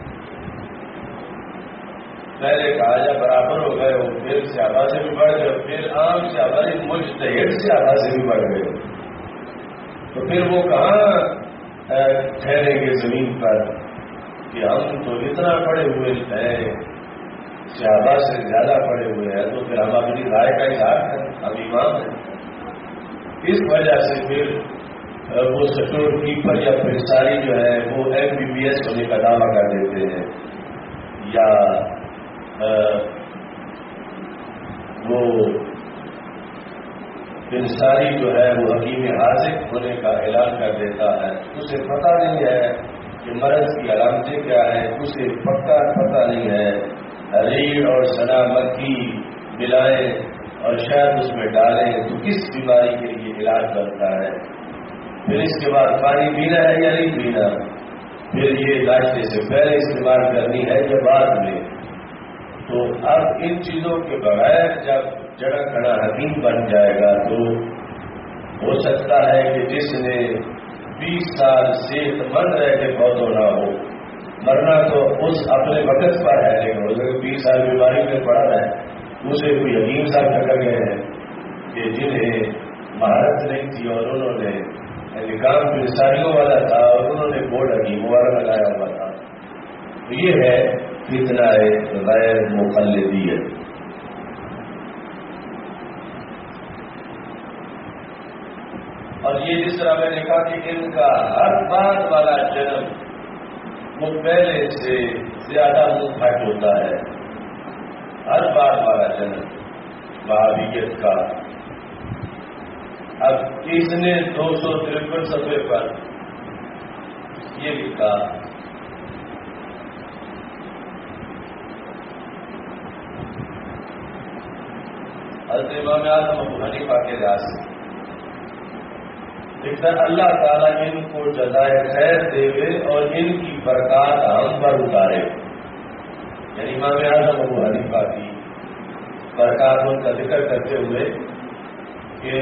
پہلے کہا جائے برابر ہو گئے ہو، پھر صحابہ سے بھی بڑھ گئے ہو، پھر عام صحابہ مجتہد صحابہ سے بھی بڑھ گئے ہو، تو پھر وہ کہاں ٹھہریں گے زمین پر کہ ہم تو اتنا پڑے ہوئے ہیں، صحابہ سے زیادہ پڑے ہوئے ہیں، تو پھر ہم اپنی رائے کا اظہار کریں، ہم امام ہیں۔ اس وجہ سے پھر وہ سٹور کیپر یا پھر ساری جو ہے وہ MBBS ہونے کا دعویٰ کر دیتے ہیں، یا وہ انصاری جو ہے وہ حکیم حاذق ہونے کا اعلان کر دیتا ہے، اسے پتہ نہیں ہے کہ مرض کی علامتیں کیا ہیں، اسے پکا پتہ نہیں ہے، ریڑھ اور سنا مکھی ملائیں اور شاید اس میں ڈالیں تو کس بیماری کے لیے علاج کرتا ہے، پھر اس کے بعد پانی پینا ہے یا نہیں پینا، پھر یہ ناشتے سے پہلے استعمال کرنی ہے یا بعد میں، تو اب ان چیزوں کے بغیر جب جڑا کھڑا حکیم بن جائے گا تو ہو سکتا ہے کہ جس نے 20 سال صحت مند رہ کے فوت ہونا ہو، مرنا تو اس اپنے وقت پر ہے، لیکن 20 سال بیماری میں پڑا ہے، اسے کوئی حکیم صاحب ٹکر گئے ہیں کہ جنہیں مہارت نہیں تھی اور انہوں نے نکام انصاریوں والا تھا اور انہوں نے بورڈ حکیموں والا لگایا ہوا تھا، تو یہ ہے فتنہ غیر مقلدیت۔ اور یہ جس طرح میں نے کہا کہ ان کا ہر بات والا جنم وہ پہلے سے زیادہ منہ پھٹ ہوتا ہے، ہر بات والا جنم وہابیت کا۔ اب اس نے 253 صفحے پر یہ لکھا، حضرت امام اعظم ابو حنیفہ کے لحاظ سے اللہ تعالیٰ ان کو جزائے خیر دے اور ان کی برکات ہم پر اتارے، یعنی امام اعظم ابو حنیفہ کی برکات ان کا ذکر کرتے ہوئے کہ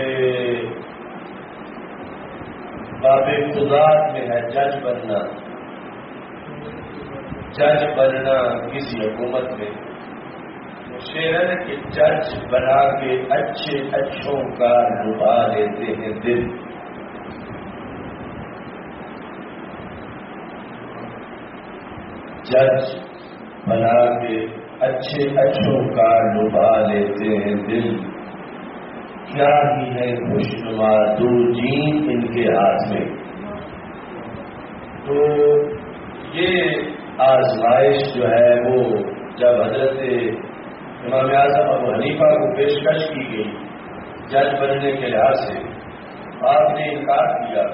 باب قضات میں ہے جج بننا کسی حکومت میں، شعر ہے کہ جج بنا کے اچھے اچھوں کا لبا لیتے ہیں دل. جج بنا کے اچھے اچھوں کا لبا لیتے ہیں دل. کیا ہی ہے خوشنما دو جین ان کے ہاتھ میں. تو یہ آزمائش جو ہے وہ جب حضرت امام اعظم ابو حنیفہ کو پیشکش کی گئی جج بننے کے لحاظ سے، آپ نے انکار کیا.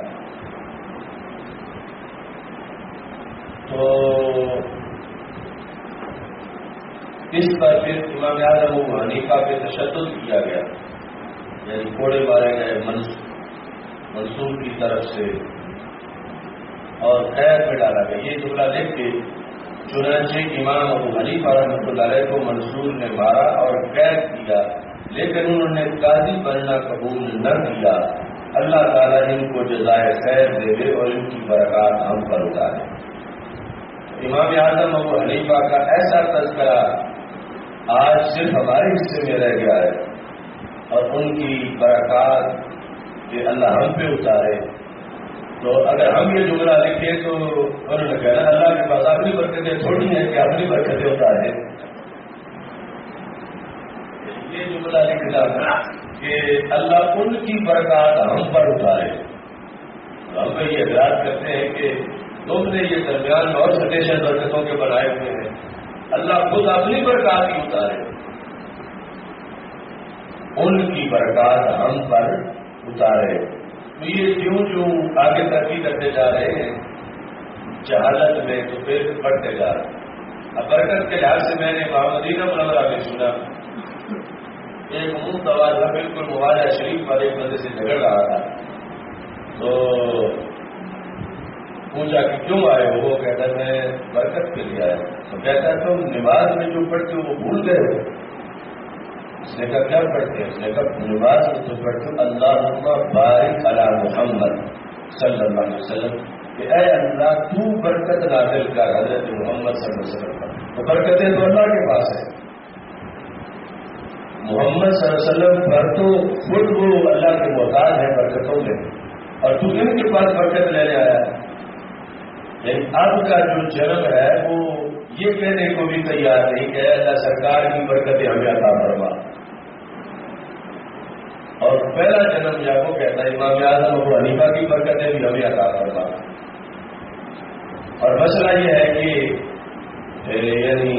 تو اس پر پھر امام اعظم ابو حنیفہ پہ تشدد کیا گیا، یعنی کوڑے مارے گئے منصور کی طرف سے اور قید میں ڈالا گیا. یہ جملہ لکھ کے چنانچہ امام ابو حنیفہ رحمۃ اللہ علیہ کو منصور نے مارا اور قید کیا، لیکن انہوں نے قاضی بننا قبول نہ کیا. اللہ تعالیٰ ان کو جزائے خیر دے اور ان کی برکات ہم پر اتارے. امام اعظم ابو حنیفہ کا ایسا تذکرہ آج صرف ہمارے حصے میں رہ گیا ہے، اور ان کی برکات کہ اللہ ہم پہ اتارے. تو اگر ہم یہ جملہ لکھیں تو انہوں نے کہنا اللہ کے پاس اپنی برکتیں تھوڑی ہیں کہ اپنی برکتیں اتارے. یہ جملہ لکھنا کہ اللہ ان کی برکات ہم پر اتارے. ہم پہ یہ اعتراض کرتے ہیں کہ تم نے یہ درمیان میں اور سٹیشن برکتوں کے بنائے ہوئے ہیں، اللہ خود اپنی برکات ہی اتارے. ان کی برکات ہم پر اتارے. تو یہ جو آگے ترقی کرتے جا رہے ہیں جہالت میں، تو پھر بڑھتے جا رہے ہیں. اب برکت کے لحاظ سے میں نے مدینہ منورہ میں سنا ایک منہ سوال تھا، بالکل موالہ شریف والے ایک بندے سے جھگڑ رہا تھا. تو پوچھا کہ کیوں آئے ہو؟ وہ کہتا ہے میں برکت کے لیے آیا. تو کہتا ہے تم نماز میں جو پڑھتے ہو وہ بھول گئے ہو. اس نے کہا کیا پڑھتے ہیں؟ اس نے کہا نماز میں تو پڑھتے ہو اللہم بارک علی محمد صلی اللہ علیہ وسلم، کہ اے اللہ تو برکت نازل کر حضرت محمد صلی اللہ علیہ وسلم پر. تو برکتیں تو اللہ کے پاس ہیں، محمد صلی اللہ علیہ وسلم پر تو خود وہ اللہ کے محتاج ہیں برکتوں میں، اور تو ان کے پاس برکت لینے آیا. یعنی اب کا جو جنم ہے وہ یہ کہنے کو بھی تیار نہیں کہ اللہ سرکار کی برکتیں ہمیں عطا فرما. اور پہلا جنم یا وہ کہتا ہے امام اعظم ابو حنیفہ کی برکتیں بھی ہمیں عطا فرما. اور مسئلہ یہ ہے کہ یعنی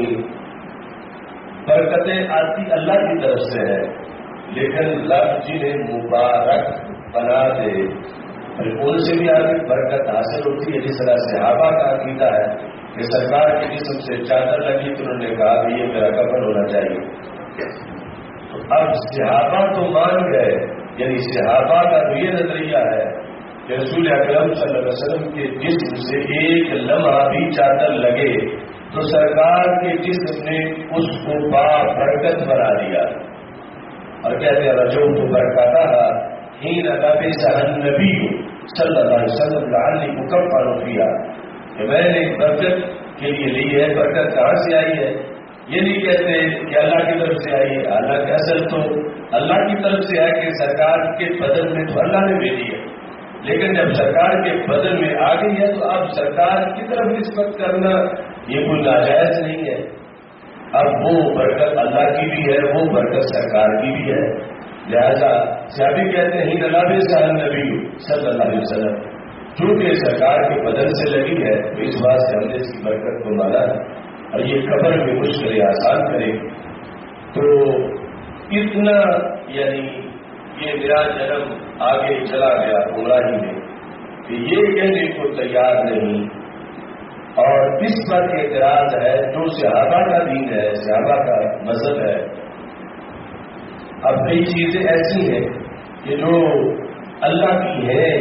برکتیں آتی اللہ کی طرف سے ہے، لیکن لفظ جنہیں مبارک بنا دے ان سے بھی آگے برکت حاصل ہوتی ہے. جس طرح صحابہ کا عقیدہ ہے کہ سرکار کے جسم سے چادر لگی تو انہوں نے کہا کہ یہ میرا کفن ہونا چاہیے. تو اب صحابہ تو مان گئے، یعنی صحابہ کا تو یہ نظریہ ہے کہ رسول اکرم صلی اللہ علیہ وسلم کے جسم سے ایک لمحہ بھی چادر لگے تو سرکار کے جسم نے اس کو با برکت بنا دیا. اور کہتے ہیں رجو تو برکاتا حین لبس النبی صلی اللہ علیہ وسلم لعلی مکفر کیا کہ میں نے برکت کے لیے لی ہے. برکت کہاں سے آئی ہے؟ یہ نہیں کہتے کہ اللہ کی طرف سے آئی ہے، حالانکہ اصل تو اللہ کی طرف سے ہے کہ سرکار کے بدن میں تو اللہ نے بھیجی ہے، لیکن جب سرکار کے بدن میں آ گئی ہے تو اب سرکار کی طرف نسبت کرنا یہ کوئی ناجائز نہیں ہے. اب وہ برکت اللہ کی بھی ہے، وہ برکت سرکار کی بھی ہے. لہذا صحابی کہتے ہیں ہی اللہ نبی صلی اللہ علیہ وسلم چونکہ سرکار کے بدن سے لگی ہے تو اس بات سے ہم نے اس کی برکت کو مانا ہے اور یہ قبر میں مشکل آسان کرے. تو اتنا یعنی یہ میرا جنم آگے چلا گیا گمراہی میں کہ یہ کہنے کو تیار نہیں. اور اس پر اعتراض ہے جو صحابہ کا دین ہے، صحابہ کا مذہب ہے. اب کئی چیزیں ایسی ہیں کہ جو اللہ کی ہیں،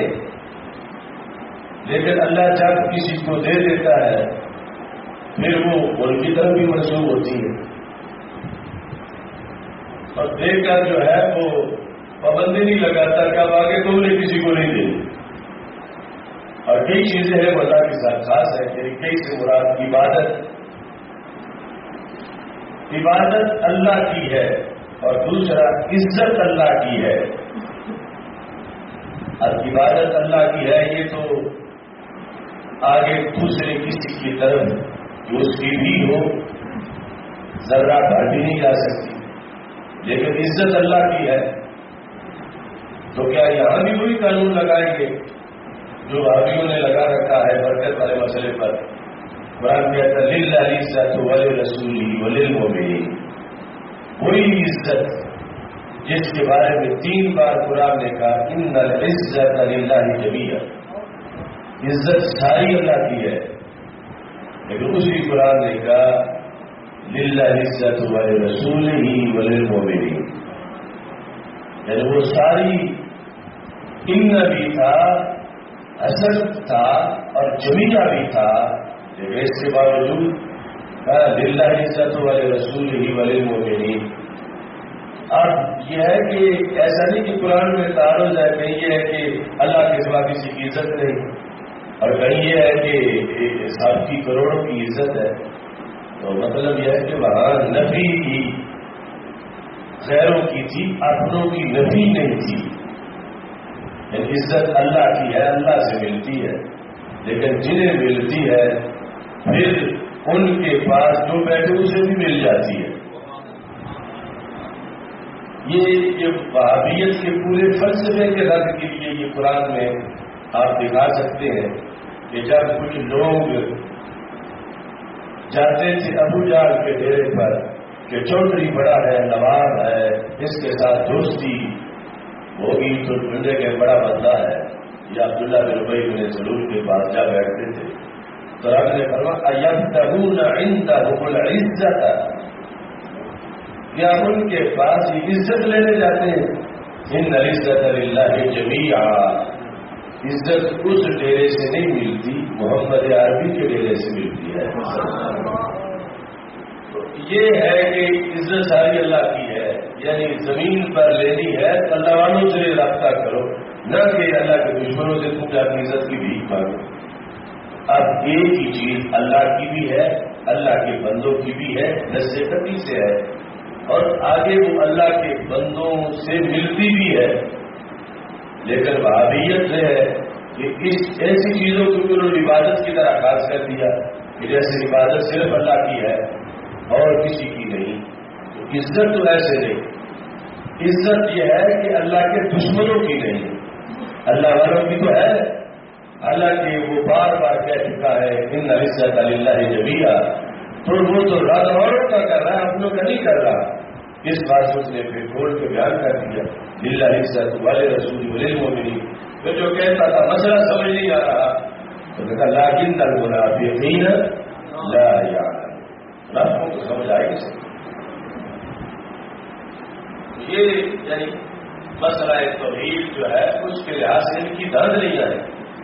لیکن اللہ جب کسی کو دے دیتا ہے پھر وہ ان کی طرف بھی منسوخ ہوتی ہے، اور دے کر جو ہے وہ پابندی نہیں لگاتا کہ اب آگے تم نے کسی کو نہیں دینی. اور کئی چیزیں ہیں اللہ کے ساتھ خاص ہے، یعنی کئی سے مراد عبادت عبادت اللہ کی ہے اور دوسرا عزت اللہ کی ہے. اب عبادت اللہ کی ہے یہ تو آگے دوسرے کسی کی طرف جو اس کی بھی ہو ذرہ بھر بھی نہیں جا سکتی. لیکن عزت اللہ کی ہے تو کیا یہاں بھی وہی قانون لگائیں گے جو بھابھیوں نے لگا رکھا ہے برکت والے مسئلے پر؟ قرآن کہتا ہے للہ العزت ولرسولہ وللمؤمنین. وہی عزت جس کے بارے میں 3 بار قرآن نے کہا ان العزت للہ جمیعا، عزت ساری اللہ کی ہے. لیکن اسی قرآن نے کہا للہ العزت ولرسولہ وللمؤمنین، یعنی وہ ساری ان بھی تھا، حسد تھا اور جمیعہ بھی تھا. لیکن اس کے باوجود کہا للہ العزت ولرسولہ وللمؤمنین. اب یہ ہے کہ ایسا نہیں کہ قرآن میں تعارض ہے، کہیں یہ ہے کہ اللہ کے سوا کسی کی عزت نہیں اور کہیں یہ ہے کہ 7 کروڑوں کی عزت ہے. تو مطلب یہ ہے کہ وہاں نفی کی غیروں کی تھی، اپنوں کی نفی نہیں تھی. یعنی عزت اللہ کی ہے، اللہ سے ملتی ہے. لیکن جنہیں ملتی ہے پھر ان کے پاس جو بیٹھے اسے بھی مل جاتی ہے. یہ وہابیت کے پورے فلسفے کے رد کے لیے یہ قرآن میں آپ دکھا سکتے ہیں کہ جب کچھ لوگ جاتے تھے ابو جہل کے ڈیرے پر کہ چودھری بڑا ہے، نواب ہے، اس کے ساتھ دوستی ہوگی تو ڈنڈے کے بڑا بندہ ہے، یا عبداللہ بن ابی بن سلول کے پاس جا بیٹھتے تھے تو رب نے فرمایا ایبتغون عندهم العزت، کیا ان کے پاس عزت لینے جاتے ہیں؟ ان العزت للہ جمیعا، عزت اس ڈیرے سے نہیں ملتی، محمد عربی کے ڈیرے سے ملتی ہے. تو یہ ہے کہ عزت ساری اللہ کی ہے، یعنی زمین پر لینی ہے تو اللہ والوں سے رابطہ کرو، نہ کہ اللہ کے دشمنوں سے تم اپنی عزت کی بھیک مانگو. اب ایک ہی چیز اللہ کی بھی ہے، اللہ کے بندوں کی بھی ہے، نصیحتی سے ہے، اور آگے وہ اللہ کے بندوں سے ملتی بھی ہے. لیکن وہابیت سے ہے کہ اس ایسی چیزوں کو انہوں نے عبادت کی طرح خاص کر دیا کہ جیسے عبادت صرف اللہ کی ہے اور کسی کی نہیں. تو عزت تو ایسے نہیں، عزت یہ ہے کہ اللہ کے دشمنوں کی نہیں، اللہ والوں کی تو ہے. اللہ کے وہ بار بار کہہ چکا ہے ان العزت للہ جمیعا، تو وہ تو رد اوروں کا کر رہا ہے، اپنوں کا نہیں کر رہا. اس بات سے اس نے پھر کھول کے بیان کر دیا للہ العزت ولرسولہ وللمؤمنین. تو جو کہتا تھا مسئلہ سمجھ نہیں آ رہا تو کہا لیکن المنافقین لا یعلمون، منافقوں کو سمجھ آئے گی. یہ یعنی مسئلہ توحید جو ہے اس کے لحاظ سے ان کی درد نہیں آئے.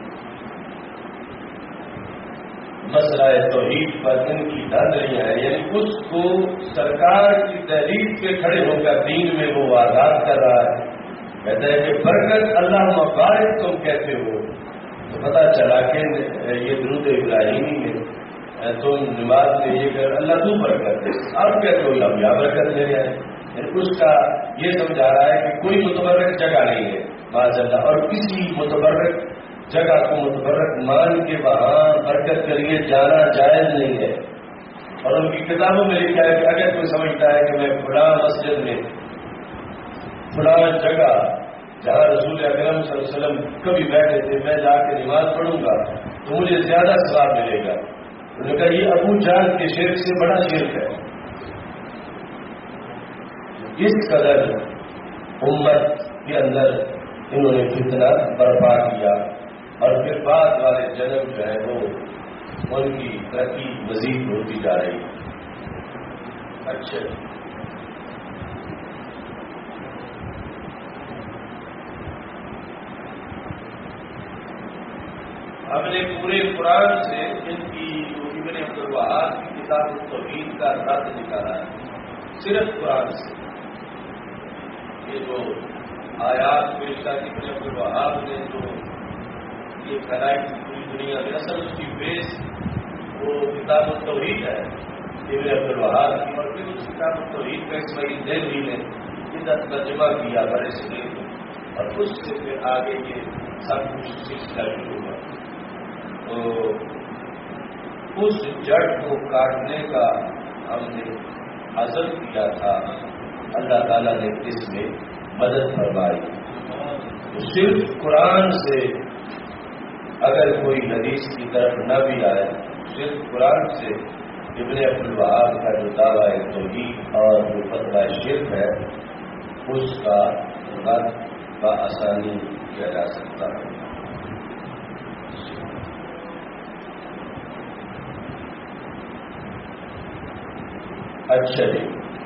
مسئلہ توحید پر ان کی درد نہیں ہے، یعنی اس کو سرکار کی تحریر پہ کھڑے ہو کر دین میں وہ آزاد کر رہا ہے. کہتا ہے کہ برکت اللہ مبارک تم کہتے ہو، تو پتہ چلا کہ یہ درود ابراہیمی میں تم نماز میں یہ کر اللہ تو برکت دے، اب کہتے ہو ہم یہاں برکت لے رہے ہیں. یعنی اس کا یہ سمجھا رہا ہے کہ کوئی متبرک جگہ نہیں ہے معاذ اللہ، اور کسی متبرک جگہ کو متبرک مان کے وہاں برکت کے لیے جانا جائز نہیں ہے. اور ان کی کتابوں میں لکھا ہے کہ اگر کوئی سمجھتا ہے کہ میں فلاں مسجد میں فلاں جگہ جہاں رسول اکرم صلی اللہ علیہ وسلم کبھی بیٹھے تھے میں جا کے نماز پڑھوں گا تو مجھے زیادہ ثواب ملے گا. انہوں نے کہا یہ ابو جہل کے شرک سے بڑا شرک ہے. اس قدر امت کے اندر انہوں نے فتنہ برپا کیا، اور پھر بعد والے جنم جو ہے وہ ان کی ترقی مزید ہوتی جا رہی. اچھا ہم نے پورے قرآن سے ان کی ابن عبد الوہاب کی کتاب التوحید کا رد نکالا ہے، صرف قرآن سے. یہ جو آیات پیش کی ابن عبد الوہاب نے جو یہ پھیلائی پوری دنیا میں، اصل اس کی بیس وہ کتاب التوحید ہے. ابن عبد الوہاب کی، اور پھر اس کتاب التوحید کا اسماعیل دہلوی نے ادھر ترجمہ کیا بڑے صغیر میں، اور اس سے پھر آگے یہ سب کچھ سلسلہ شروع ہوا۔ تو اس جڑ کو کاٹنے کا ہم نے عزم کیا تھا، اللہ تعالیٰ نے اس میں مدد فرمائی۔ صرف قرآن سے اگر کوئی حدیث کی طرف نہ بھی آئے، صرف قرآن سے ابن عبد الوہاب کا جو دعویٰ توحید اور جو فتویٰ شرک ہے اس کا رد بآسانی کیا جا سکتا ہے۔ اچھا جی،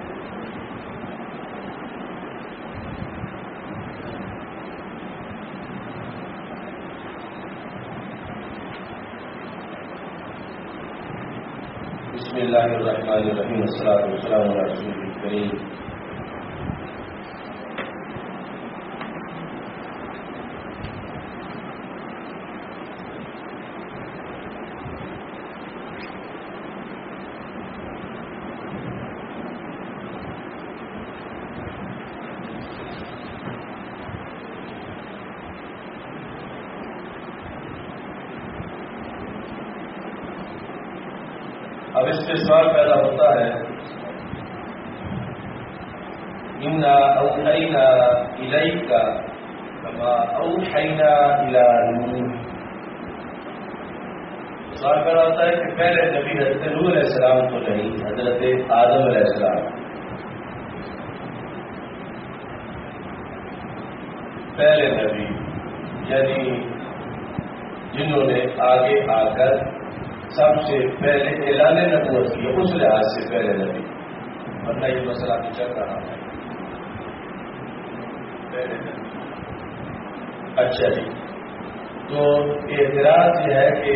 بسم اللہ الرحمن الرحیم، والصلاۃ والسلام علی رسول الکریم۔ اب اس سے سوال پیدا ہوتا ہے، اِنَّا أَوْحَيْنَا إِلَيْكَ كَمَا أَوْحَيْنَا إِلَىٰ نُوحٍ۔ سوال پیدا ہوتا ہے کہ پہلے نبی حضرت نوح علیہ السلام تو نہیں، حضرت آدم علیہ السلام پہلے نبی، یعنی جنہوں نے آگے آ کر سب سے پہلے اعلان نبوت کیا، اس لحاظ سے پہلے نبی، ورنہ یہ مسئلہ بھی چل رہا ہے پہلے نبی۔ اچھا جی، تو اعتراض یہ ہے کہ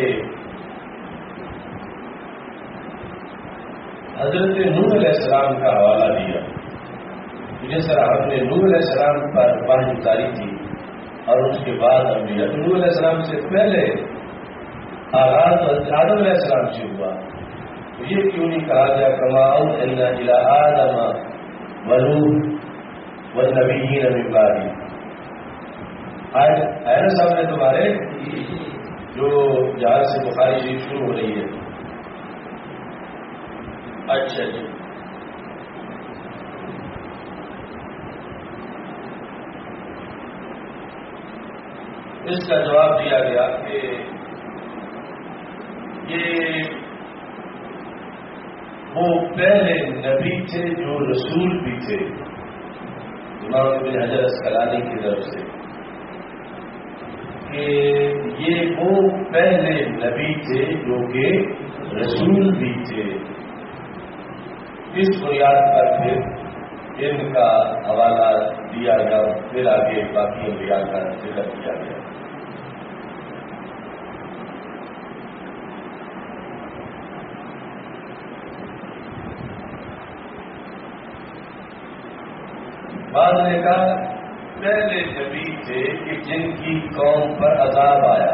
حضرت نوح علیہ السلام کا حوالہ دیا، جس طرح ہم نے نوح علیہ السلام پر وحی اتاری تھی اور اس کے بعد انبیاء، تو نوح علیہ السلام سے پہلے آغاز آدم علیہ السلام سے ہوا، تو یہ کیوں نہیں کہا گیا کما اوحینا الی آدم ونوح والنبیین من بعدہ؟ آج اینا سامنے تمہارے جو جہاں سے بخاری شریف شروع ہو رہی ہے۔ اچھا جی، اس کا جواب دیا گیا کہ یہ وہ پہلے نبی تھے جو رسول بھی تھے، امام ابن حجر اسقلانی کی طرف سے، کہ یہ وہ پہلے نبی تھے جو کہ رسول بھی تھے۔ اس بنیاد پر پھر ان کا حوالہ دیا گیا، پھر آگے باقی انبیاء کا ذکر کیا گیا۔ بعض نے کہا پہلے نبی تھے کہ جن کی قوم پر عذاب آیا،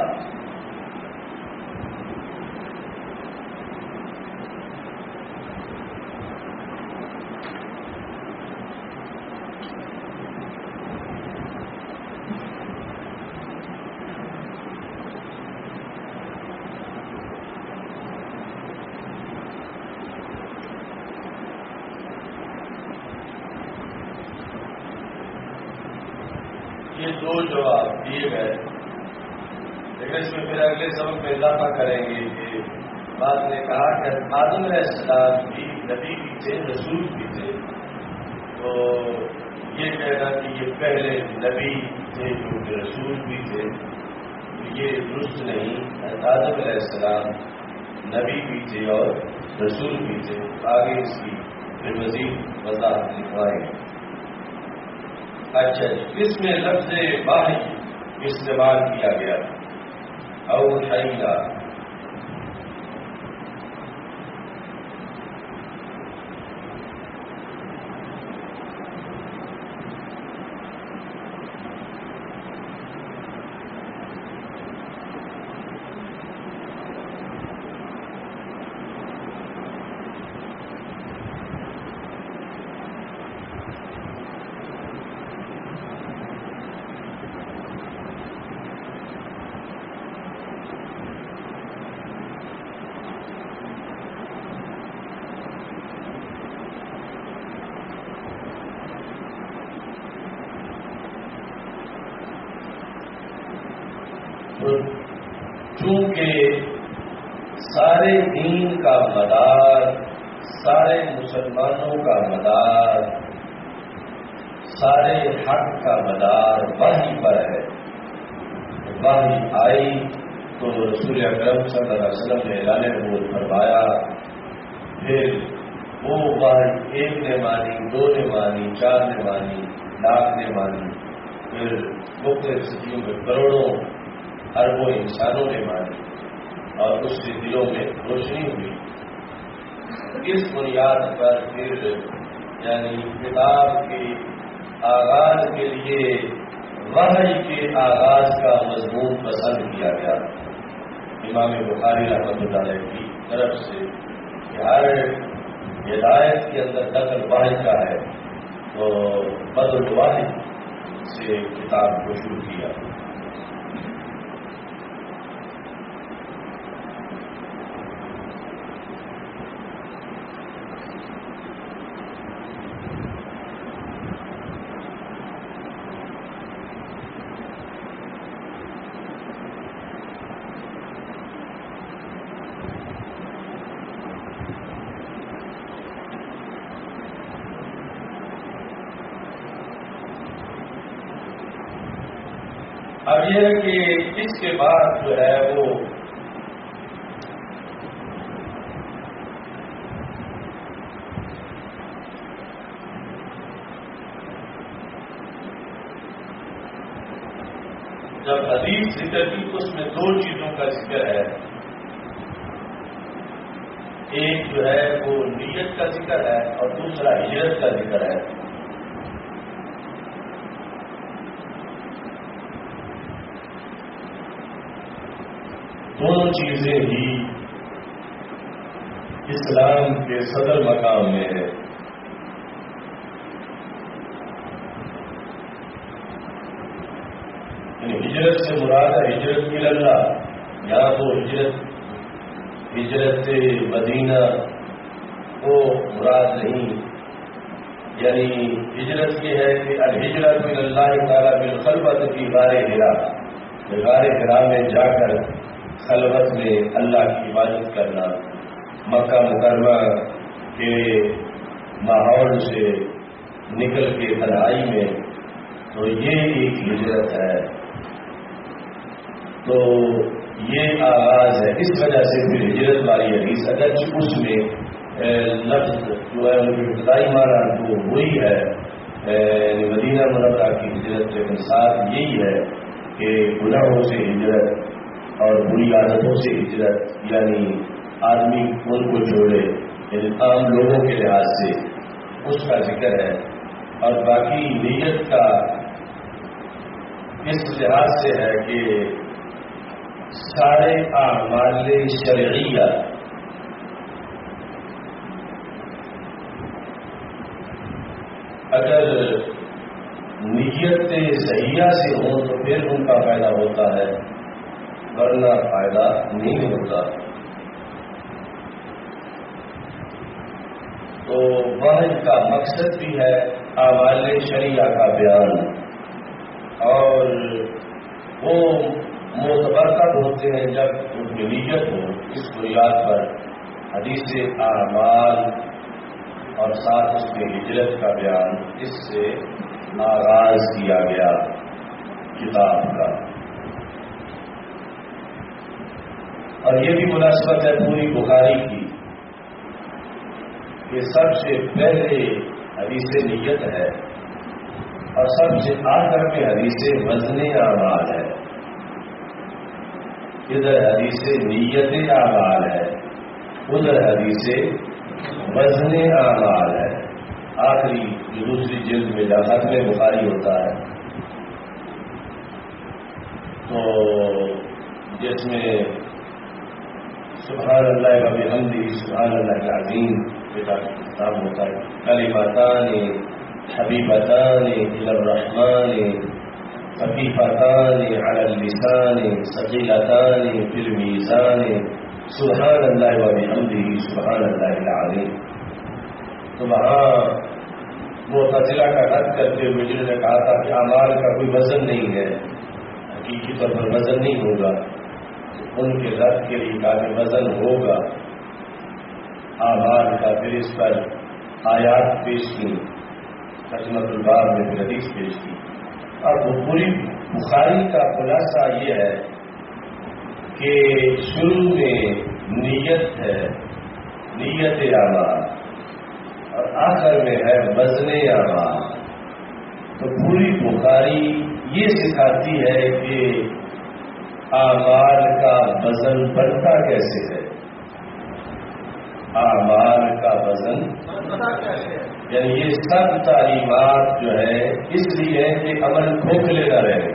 یہ دو جواب دیے گئے، لیکن اس میں پھر اگلے سبق میں اضافہ کریں گے کہ بعض نے کہا کہ آدم علیہ السلام بھی نبی بھی تھے، رسول بھی تھے، تو یہ کہنا کہ یہ پہلے نبی تھے جو کہ رسول بھی تھے، تو یہ درست نہیں۔ آدم علیہ السلام نبی بھی تھے اور رسول بھی تھے، آگے اس کی پھر مزید وضاحت لکھوائیں گے۔ اچھا جی، اس میں لفظ واحد استعمال کیا گیا، اوحینا، تو چونکہ سارے دین کا مدار، سارے مسلمانوں کا مدار، سارے حق کا مدار وحی پر ہے، وحی آئی تو رسول اکرم صلی اللہ علیہ وسلم نے اعلان نبوت فرمایا، پھر وہ وحی ایک نے مانی، دو نے مانی، چار نے مانی، لاکھ نے مانی، پھر مختلف صدیوں میں کروڑوں اربوں انسانوں نے مانی اور اس کے دلوں میں روشنی ہوئی۔ اس بنیاد پر پھر یعنی کتاب کے آغاز کے لیے وحی کے آغاز کا مضمون پسند کیا گیا امام بخاری رحمۃ اللہ علیہ کی طرف سے کہ ہر ہدایت کے اندر دخل وحی کا ہے، تو بدل وحی سے کتاب کو شروع کیا۔ اب یہ ہے کہ اس کے بعد جو ہے وہ جب حدیث ذکر کی تو اس میں دو چیزوں کا ذکر ہے، ایک جو ہے وہ نیت کا ذکر ہے اور دوسرا ہجرت کا ذکر ہے۔ دونوں چیزیں ہی اسلام کے صدر مقام میں ہے۔ یعنی ہجرت سے مراد ہے ہجرت اللہ، یہاں تو ہجرت مدینہ کو مراد نہیں، یعنی ہجرت یہ ہے کہ الہجرت من اللہ تعالیٰ بالخلوت فی غار حرا، غار حرا میں جا کر خلوت میں اللہ کی عبادت کرنا، مکہ مکرمہ کے ماحول سے نکل کے تنہائی میں، تو یہ ایک ہجرت ہے۔ تو یہ آغاز ہے، اس وجہ سے پھر ہجرت والی حدیث اگرچہ اس میں لفظ جو ہے ان کی ابتدائی معنی تو وہی ہے مدینہ منورہ کی ہجرت، لیکن ساتھ یہی ہے کہ گناہوں سے ہجرت اور بری عادتوں سے ہجرت، یعنی آدمی ان کو جوڑے، یعنی عام لوگوں کے لحاظ سے اس کا ذکر ہے، اور باقی نیت کا اس لحاظ سے ہے کہ سارے اعمال شرعیہ اگر نیت صحیحہ سے ہوں تو پھر ان کا فائدہ ہوتا ہے، ورنہ فائدہ نہیں ہوتا۔ تو وحی کا مقصد بھی ہے اعمال شریعہ کا بیان، اور وہ معتبر کب ہوتے ہیں جب ان کی نیت ہو۔ اس بنیاد پر حدیث اعمال اور ساتھ اس میں ہجرت کا بیان، اس سے آغاز کیا گیا کتاب کا۔ اور یہ بھی مناسبت ہے پوری بخاری کی کہ سب سے پہلے حدیث نیت ہے اور سب سے آخر میں حدیث وزن اعمال ہے۔ ادھر حدیث نیت اعمال ہے، ادھر حدیث وزن اعمال ہے۔ آخری جو دوسری جلد میں ختم بخاری ہوتا ہے تو جس میں سبحان اللہ و بحمدہ سبحان اللہ العظیم کتاب ہوتا ہے، کلمتان حبیبتان الی الرحمن خفیفتان علی اللسان ثقیلتان فی المیزان سبحان اللہ و بحمدہ سبحان اللہ العظیم۔ تو وہاں معتزلہ کا رد کرتے ہوئے جنہوں نے کہا تھا کہ اعمال کا کوئی وزن نہیں ہے، حقیقی طور پر وزن نہیں ہوگا، ان کے رد کے لیے کہا کہ وزن ہوگا اعمال کا، پھر اس پر آیات پیش کی، ترجمۃ الباب میں پھر حدیث پیش کی، اور وہ پوری بخاری کا خلاصہ یہ ہے کہ شروع میں نیت ہے، نیت اعمال، اور آخر میں ہے وزن اعمال۔ تو پوری بخاری یہ سکھاتی ہے کہ اعمال کا وزن بنتا کیسے ہے، اعمال کا وزن یعنی یہ سب تعلیمات جو ہے اس لیے ہے کہ عمل کھوکھلے نہ رہے،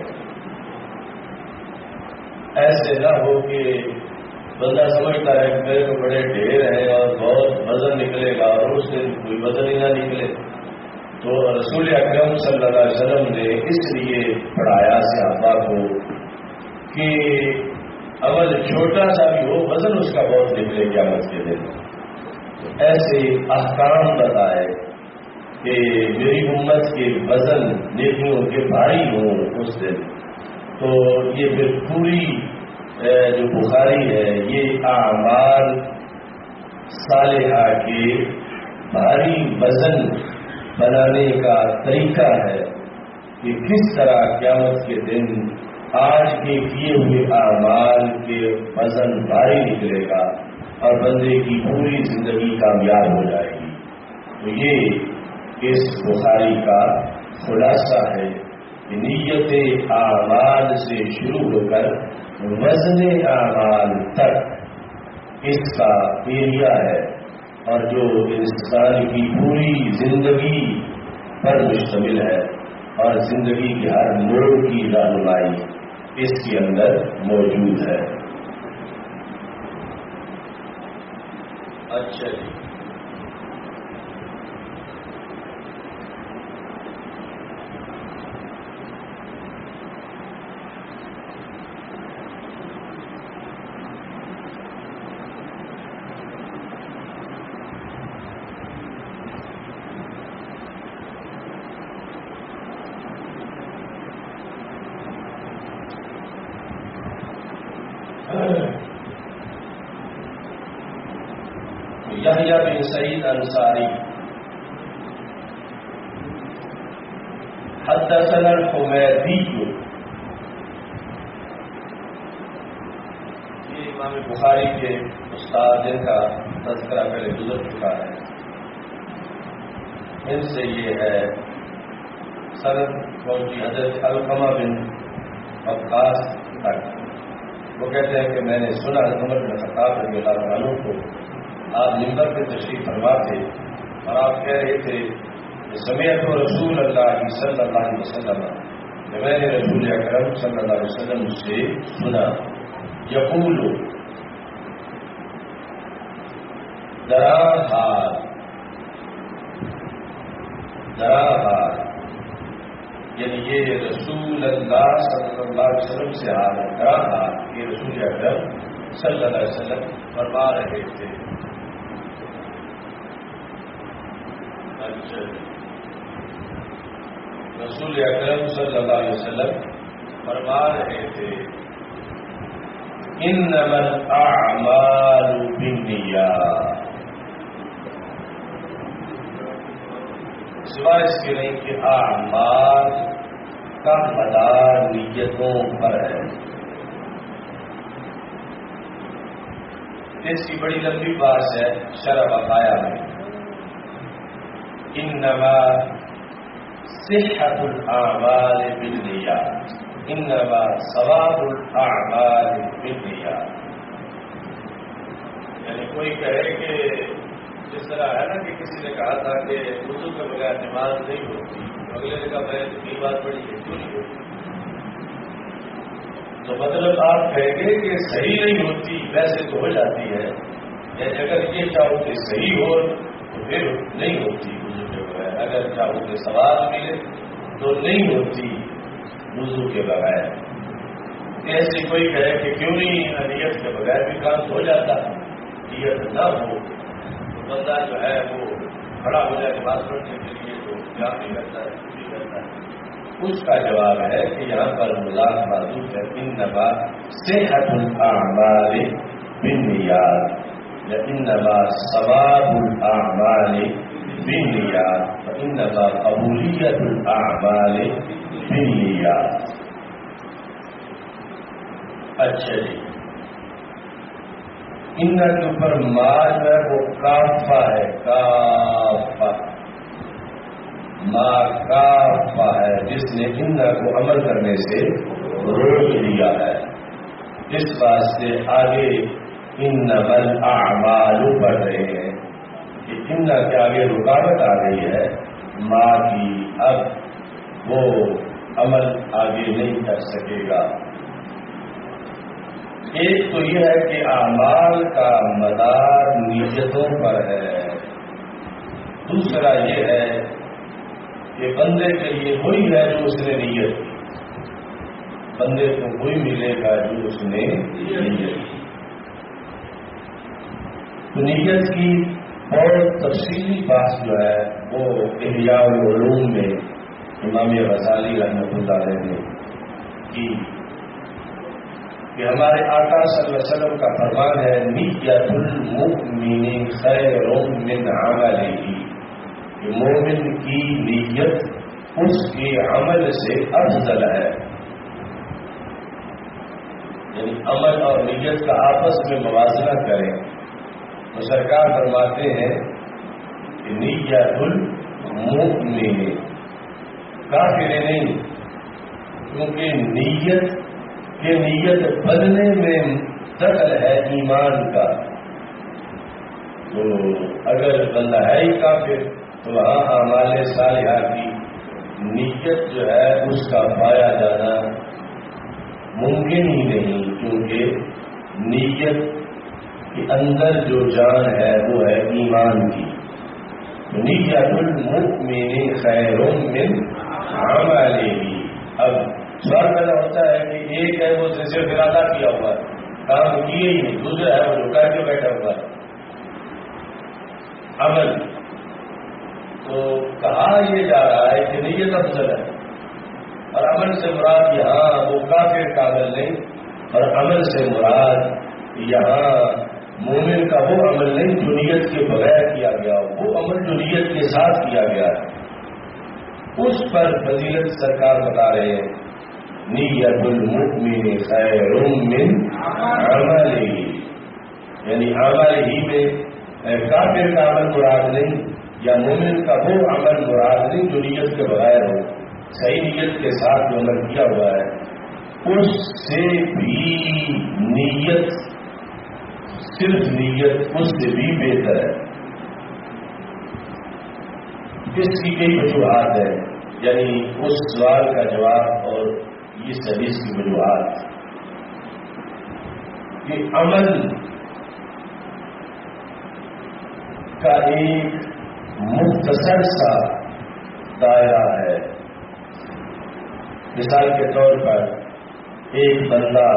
ایسے نہ ہو کہ بندہ سمجھتا ہے کہ میرے کو بڑے ڈھیر ہیں اور بہت وزن نکلے گا اور اس سے کوئی وزن ہی نہ نکلے۔ تو رسول اکرم صلی اللہ علیہ وسلم نے اس لیے پڑھایا صحابہ کو کہ عمل چھوٹا سا بھی ہو وزن اس کا بہت نکلے قیامت کے دن۔ ایسے احکام بتائے کہ میری امت کے وزن نیکیوں کے بھاری ہوں اس دن۔ تو یہ پھر پوری جو بخاری ہے یہ اعمال صالحہ کے بھاری وزن بنانے کا طریقہ ہے کہ کس طرح قیامت کے دن آج کے کیے ہوئے اعمال کے وزن بھاری نکلے گا اور بندے کی پوری زندگی کامیاب ہو جائے گی۔ تو یہ اس بخاری کا خلاصہ ہے کہ نیت اعمال سے شروع ہو کر وزن اعمال تک اس کا ایریا ہے، اور جو انسان کی پوری زندگی پر مشتمل ہے اور زندگی کے ہر موڑ کی رہنمائی اس کے اندر موجود ہے۔ اچھا جی، یحییٰ بن سعید انصاری حدثنا الحمیدی، یہ امام بخاری کے استاد جن کا تذکرہ پہلے گزر چکا ہے، ان سے یہ ہے سند پہنچی حضرت علقمہ بن وقاص تک۔ وہ کہتے ہیں کہ میں نے سنا عمر بن خطاب رضی اللہ عنہ کو آپ ممبر پہ تشریف فرما تھے اور آپ کہہ رہے تھے کہ سمعت رسول اللہ صلی اللہ علیہ وسلم، کہ میں نے رسول اکرم صلی اللہ علیہ وسلم سے سنا، یقول درا حال، یعنی یہ رسول اللہ صلی اللہ علیہ وسلم سے حال ہے، درا حال، یہ رسول اکرم صلی اللہ علیہ وسلم فرما رہے تھے۔ رسول اکرم صلی اللہ علیہ وسلم فرما رہے تھے انما الاعمال بالنیات، سوائے اس کے نہیں کہ اعمال کا مدار نیتوں پر ہے۔ اس کی بڑی لمبی بات ہے شرح وقایا میں، انما صحت الاعمال بالنیات، انما ثواب الاعمال بالنیات۔ یعنی کوئی کہے کہ جس طرح ہے نا کہ کسی نے کہا تھا کہ وضو کے بغیر نماز نہیں ہوتی، اگلے نے کہا میں یہ بات پڑھی ہے کیوں نہیں ہوتی، تو مطلب آپ کہیں گے کہ صحیح نہیں ہوتی، ویسے تو ہو جاتی ہے، یعنی اگر یہ چاہو کہ صحیح ہو تو پھر نہیں ہوتی وضو کے بغیر، اگر چاہو کہ ثواب ملے تو نہیں ہوتی وضو کے بغیر۔ ایسے کوئی کہے کہ کیوں نہیں نیت کے بغیر بھی کام ہو جاتا، نیت نہ ہو تو بندہ جو ہے وہ کھڑا ہو جائے نماز پڑھنے کے لیے تو کیا نہیں کرتا ہے، نہیں کرتا ہے۔ اس کا جواب ہے کہ یہاں پر مضاف معذوف ہے، انما صحت الاعمال بالنیات یا انما ثواب الاعمال بالنیات فانما قبولیت الاعمال بالنیات۔ اچھا جی، ان کے اوپر ما جو ہے وہ کافہ ہے، کافہ ما کافہ ہے، جس نے ان کو عمل کرنے سے روک دیا ہے۔ اس واسطے آگے انما الاعمال پڑھ رہے ہیں کہ ان کے آگے رکاوٹ آ گئی ہے ما کی، اب وہ عمل آگے نہیں کر سکے گا۔ ایک تو یہ ہے کہ اعمال کا مدار نیتوں پر ہے، دوسرا یہ ہے کہ بندے کے لیے وہی ہے جو اس نے نیت کی، بندے کو وہی ملے گا جو اس نے نیت کی۔ تو نیت کی بہت تفصیلی بات جو ہے وہ احیاء العلوم میں امام غزالی رحمۃ اللہ علیہ نے کی کہ ہمارے آقا صلی اللہ علیہ وسلم کا فرمان ہے نیت المؤمن خیر من عملہ، کہ مومن کی نیت اس کے عمل سے افضل ہے، یعنی عمل اور نیت کا آپس میں موازنہ کریں تو سرکار فرماتے ہیں کہ نیت المؤمن، کافر نہیں، کیونکہ نیت کہ نیت بدلنے میں دخل ہے ایمان کا، تو اگر بندہ ہے ہی کافر تو وہاں اعمال صالحہ کی نیت جو ہے اس کا پایا جانا ممکن ہی نہیں، کیونکہ نیت کے اندر جو جان ہے وہ ہے ایمان کی۔ نیت المؤمن خیر من عملہ۔ اب سوال پیدا ہوتا ہے کہ ایک ہے وہ صرف ارادہ کیا ہوا ہے، کام کیے ہی نہیں، دوسرا ہے وہ رکا کے بیٹھا ہوا ہے عمل، تو کہا یہ جا رہا ہے کہ نیت افضل ہے، اور عمل سے مراد یہاں وہ کافر کا عمل نہیں، اور عمل سے مراد یہاں مومن کا وہ عمل نہیں جو نیت کے بغیر کیا گیا ہو، وہ عمل جو نیت کے ساتھ کیا گیا ہے اس پر فضیلت سرکار بتا رہے ہیں نیت المؤمن خیر من عملہ، یعنی عمل ہی میں کافر کا عمل مراد نہیں یا مومن کا وہ عمل مراد نہیں جو نیت کے بغیر ہو، صحیح نیت کے ساتھ جو عمل کیا ہوا ہے اس سے بھی نیت، صرف نیت اس سے بھی بہتر ہے۔ اس کی کئی وجوہات ہے، یعنی اس سوال کا جواب اور اس حدیث کی وجوہات کہ عمل کا ایک مختصر سا دائرہ ہے۔ مثال کے طور پر ایک بندہ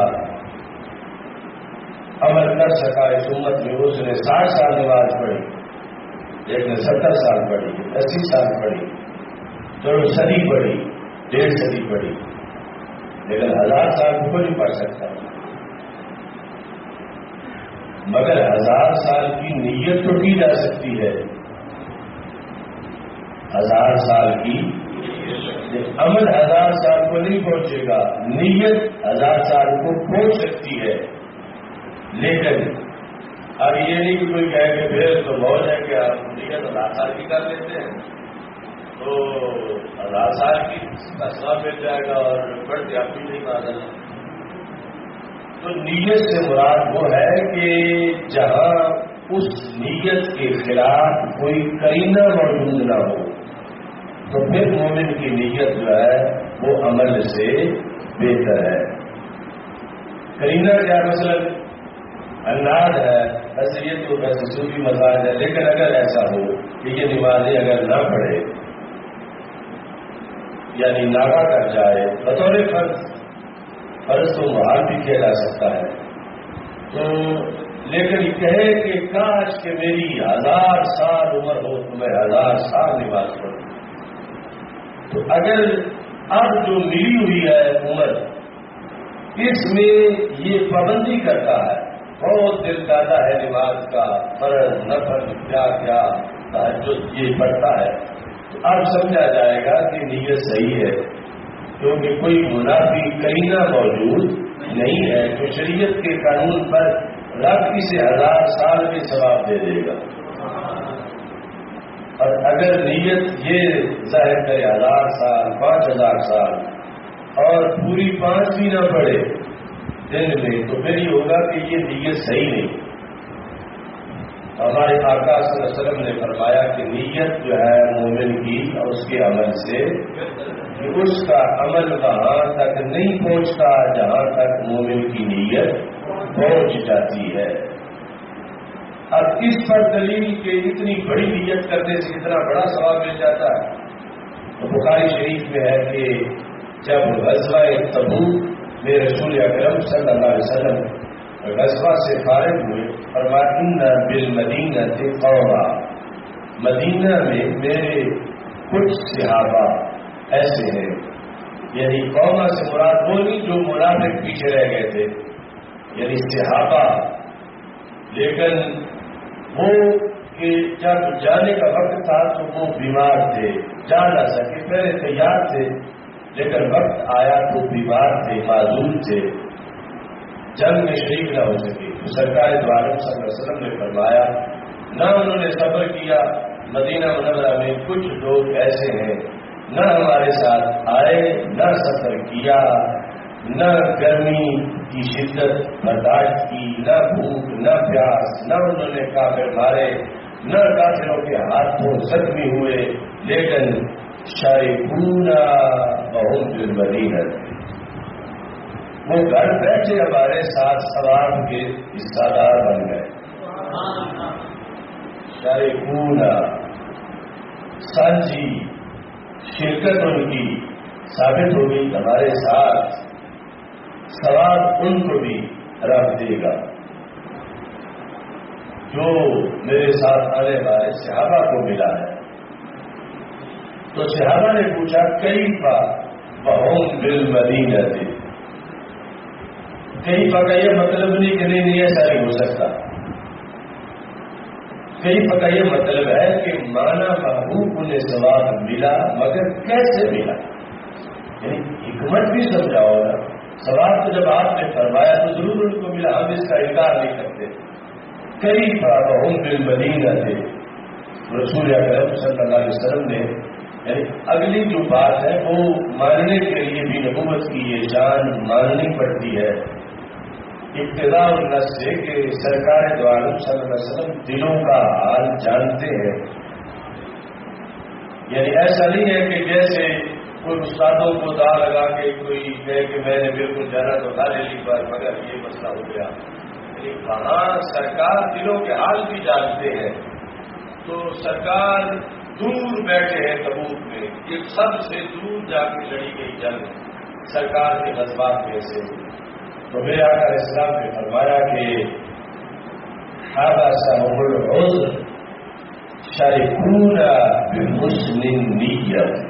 عمل کر سکا اس امت میں، اس نے 60 سال نماز پڑھی، ایک نے 70 سال پڑھی، 80 سال پڑھی، چلو صدی پڑھی، 1.5 صدی پڑھی، لیکن 1000 سال کو نہیں پڑھ سکتا، مگر 1000 سال کی نیت تو کی جا سکتی ہے، 1000 سال کی عمل 1000 سال کو نہیں پہنچے گا، نیت 1000 سال کو پہنچ سکتی ہے، لیکن اب یہ نہیں کہ کوئی کہے کہ پھر تو بہت ہے کہ آپ نیت 1000 سال کی کر لیتے ہیں تو 1000 سال کی کا ثواب مل جائے گا اور بڑھتے آپ بھی نہیں معذل۔ تو نیت سے مراد وہ ہے کہ جہاں اس نیت کے خلاف کوئی قرینہ موجود نہ ہو تو پھر مومن کی نیت جو ہے وہ عمل سے بہتر ہے۔ قرینہ کیا مثلاً انداز ہے، ایسے یہ تو ویسے صوفی مزاج ہے، لیکن اگر ایسا ہو کہ یہ نمازیں اگر نہ پڑھے یعنی ناغا کر جائے بطور فرض تو محال بھی کیا جا سکتا ہے، تو لیکن یہ کہے کہ کاش کہ میری 1000 سال عمر ہو تو میں 1000 سال نماز پڑھوں، تو اگر اب جو ملی ہوئی ہے عمر، اس میں یہ پابندی کرتا ہے، بہت دل چاہتا ہے نماز کا، فرض نفل کیا کیا تہجد یہ پڑھتا ہے، تو اب سمجھا جائے گا کہ نیت صحیح ہے، کیونکہ کوئی منافی کرینہ موجود نہیں ہے جو شریعت کے قانون پر رب اسے 1000 سال کے ثواب دے دے گا۔ اور اگر نیت یہ ظاہر کرے 1000 سال 5000 سال اور پوری 5 بھی نہ پڑے دن میں، تو پھر یہ ہوگا کہ یہ نیت صحیح نہیں۔ ہمارے آقا صلی اللہ علیہ وسلم نے فرمایا کہ نیت جو ہے مومن کی اور اس کے عمل سے، کہ اس کا عمل وہاں تک نہیں پہنچتا جہاں تک مومن کی نیت پہنچ جاتی ہے۔ اب اس پر دلیل کہ اتنی بڑی نیت کرنے سے اتنا بڑا ثواب مل جاتا ہے، تو بخاری شریف میں ہے کہ جب غزوہ تبوک میں رسول اکرم صلی اللہ علیہ وسلم غزوہ سے فارغ ہوئے، فرمایا بالمدینہ قوما، مدینہ میں میرے کچھ صحابہ ایسے ہیں، یعنی قوما سے مراد وہ نہیں جو منافق پیچھے رہ گئے تھے، یعنی صحابہ، لیکن وہ کہ جب جانے کا وقت تھا تو وہ بیمار تھے، جا نہ سکے، پہلے تیار تھے لیکن وقت آیا تو بیمار تھے، معذور تھے، جنگ میں شریک نہ ہو سکے، تو سرکار دو عالم صلی اللہ علیہ وسلم نے فرمایا نہ انہوں نے صبر کیا، مدینہ منورہ میں کچھ لوگ ایسے ہیں نہ ہمارے ساتھ آئے، نہ سفر کیا، نہ گرمی کی شدت برداشت کی، نہ بھوک نہ پیاس، نہ انہوں نے کافر مارے، نہ کافروں کے ہاتھوں زخمی ہوئے، لیکن شارکونا وہم فی المدینہ، وہ گھر بیٹھے ہمارے ساتھ ثواب کے حصہ دار بن گئے۔ شارکونا سانجی شرکت ان کی ثابت ہوگی، ہمارے ساتھ ثواب ان کو بھی رکھ دے گا جو میرے ساتھ آنے والے صحابہ کو ملا ہے۔ تو صحابہ نے پوچھا کیفا وہم بالمدینہ تھے، کیفا کا یہ مطلب نہیں کہ نہیں ایسا نہیں ہو سکتا، کیفا کا یہ مطلب ہے کہ مانا محبوب انہیں ثواب ملا، مگر کیسے ملا، یعنی حکمت بھی سمجھاؤ نا، ثواب تو جب آپ نے فرمایا تو ضرور ان کو ملا، ہم اس کا انکار نہیں کرتے۔ کئی وہم بالمدینہ تھے، رسول اکرم صلی اللہ علیہ وسلم نے یعنی اگلی جو بات ہے وہ ماننے کے لیے بھی نبوت کی یہ شان ماننی پڑتی ہے، ابتداء النص سے کہ سرکار دو عالم صلی اللہ علیہ وسلم دلوں کا حال جانتے ہیں، یعنی ایسا نہیں ہے کہ جیسے کوئی استادوں کو دا لگا کے کوئی کہے کہ میں نے بالکل جانا تو کھا لے لی بار مگر یہ مسئلہ ہو گیا، یعنی وہاں سرکار دلوں کے حال بھی جانتے ہیں۔ تو سرکار دور بیٹھے ہیں تبوک میں، ایک سب سے دور جا کے لڑی گئی جنگ سرکار کے جذبات میں سے، تو میرے آقا علیہ السلام نے فرمایا کہ حبسهم العذر شارکون بحسن نیت،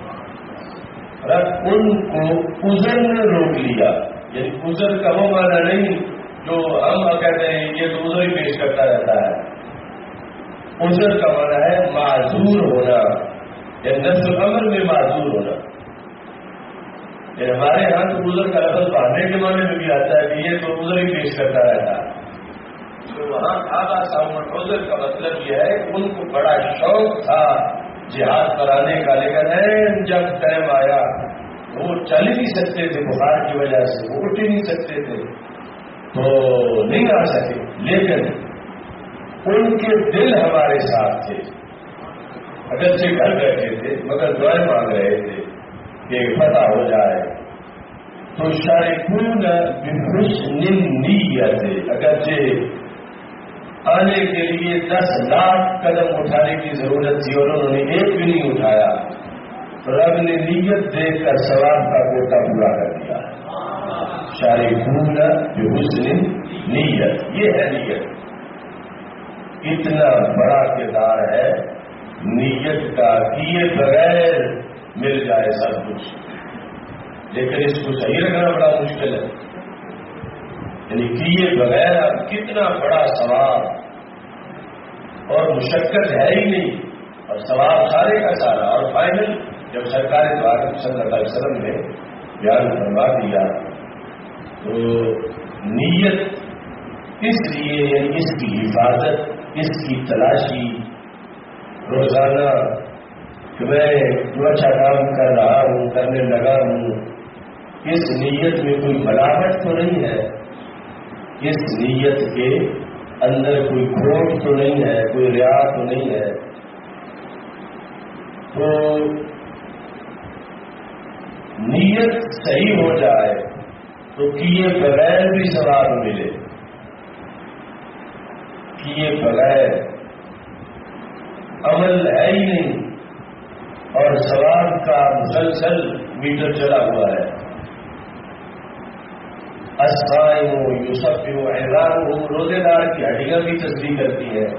رب ان کو عذر نے روک لیا، یعنی عذر کا وہ معنی نہیں جو ہم کہتے ہیں یہ تو عذر ہی پیش کرتا رہتا ہے، عذر کا معنی ہے معذور ہونا، یعنی نفس الامر میں معذور ہونا، یعنی ہمارے یہاں تو عذر کا لفظ پڑھنے کے معنی میں بھی آتا ہے کہ یہ تو عذر ہی پیش کرتا رہتا ہے، تو وہاں آبا صاحب عذر کا مطلب یہ ہے کہ ان کو بڑا شوق تھا جہاد کرانے کا، لیکن جب ٹائم آیا وہ چل ہی نہیں سکتے تھے، بخار کی وجہ سے وہ اٹھ ہی نہیں سکتے تھے تو نہیں آ سکے، لیکن ان کے دل ہمارے ساتھ تھے، اگرچہ گھر بیٹھے تھے مگر دعائیں مانگ رہے تھے کہ فتح ہو جائے۔ تو شارکون بحسن نیت، اگرچہ آنے کے لیے 10 لاکھ قدم اٹھانے کی ضرورت تھی اور انہوں نے ایک بھی نہیں اٹھایا، رب نے نیت دیکھ کر ثواب کا کوٹا پورا کر دیا۔ شارکون بحسن نیت، یہ ہے نیت، اتنا بڑا کردار ہے نیت کا، کیے بغیر مل جائے سب کچھ، لیکن اس کو صحیح رکھنا بڑا مشکل ہے. یعنی کیے بغیر اب کتنا بڑا ثواب اور مشقت ہے ہی نہیں، اور ثواب سارے کا سارا. اور فائنل جب سرکار دوارا صلی اللہ علیہ وسلم نے بیان فرما دیا تو نیت اس لیے، یعنی اس کی حفاظت، اس کی تلاشی روزانہ کہ میں جو اچھا کام کر رہا ہوں، کرنے لگا ہوں، اس نیت میں کوئی ملاوٹ تو نہیں ہے، اس نیت کے اندر کوئی کھوٹ تو نہیں ہے، کوئی ریا تو نہیں ہے. تو نیت صحیح ہو جائے تو کیے بغیر بھی ثواب ملے، کیے بغیر عمل ہے ہی نہیں اور ثواب کا مسلسل میٹر چلا ہوا ہے. الصائم یصبح عظامہ، روزے دار کی ہڈیاں بھی تسبیح کرتی ہیں.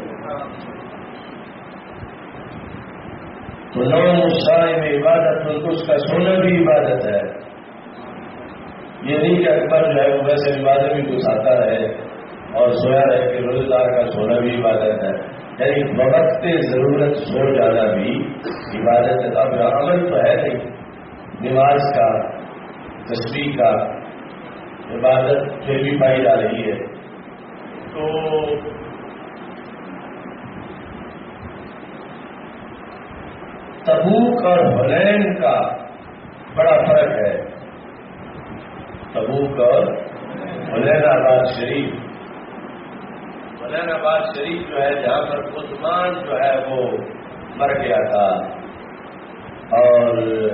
تو نوم الصائم عبادت، اس کا سونا بھی عبادت ہے. یہ نہیں کہ اکبر جو ہے وہ ویسے عبادت بھی گھساتا رہے اور سویا رہے کہ روزے دار کا سونا بھی عبادت ہے. یعنی وقت ضرورت سو جانا بھی عبادت ہے. اب عمل تو ہے نہیں، نماز کا، تسبیح کا عبادت پھر بھی پائی جا رہی ہے. تو تبوک اور حنین کا بڑا فرق ہے. تبوک اور حنین آباد شریف، حنین آباد شریف جو ہے جہاں پر عثمان جو ہے وہ مر گیا تھا، اور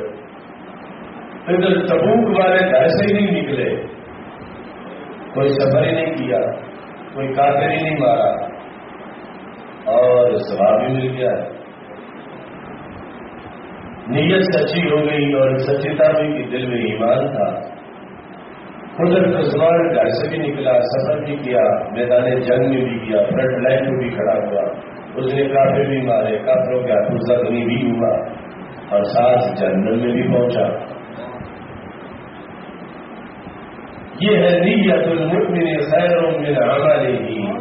ادھر تبوک والے گھر سے ہی نہیں نکلے، کوئی سفر ہی نہیں کیا، کوئی کافر ہی نہیں مارا، اور ثواب بھی مل گیا. نیت سچی ہو گئی اور سچیتا ہوئی کہ دل میں ایمان تھا. حضرت عثمان گھر سے بھی نکلا، سفر بھی کیا، میدان جنگ میں بھی کیا، فرنٹ لائن میں بھی کھڑا ہوا، اس نے کافر بھی مارے، کافروں کے ہاتھوں زخمی بھی ہوا، اور ساتھ جنت میں بھی پہنچا. یہ ہے نیت المؤمن خیر من عملہ.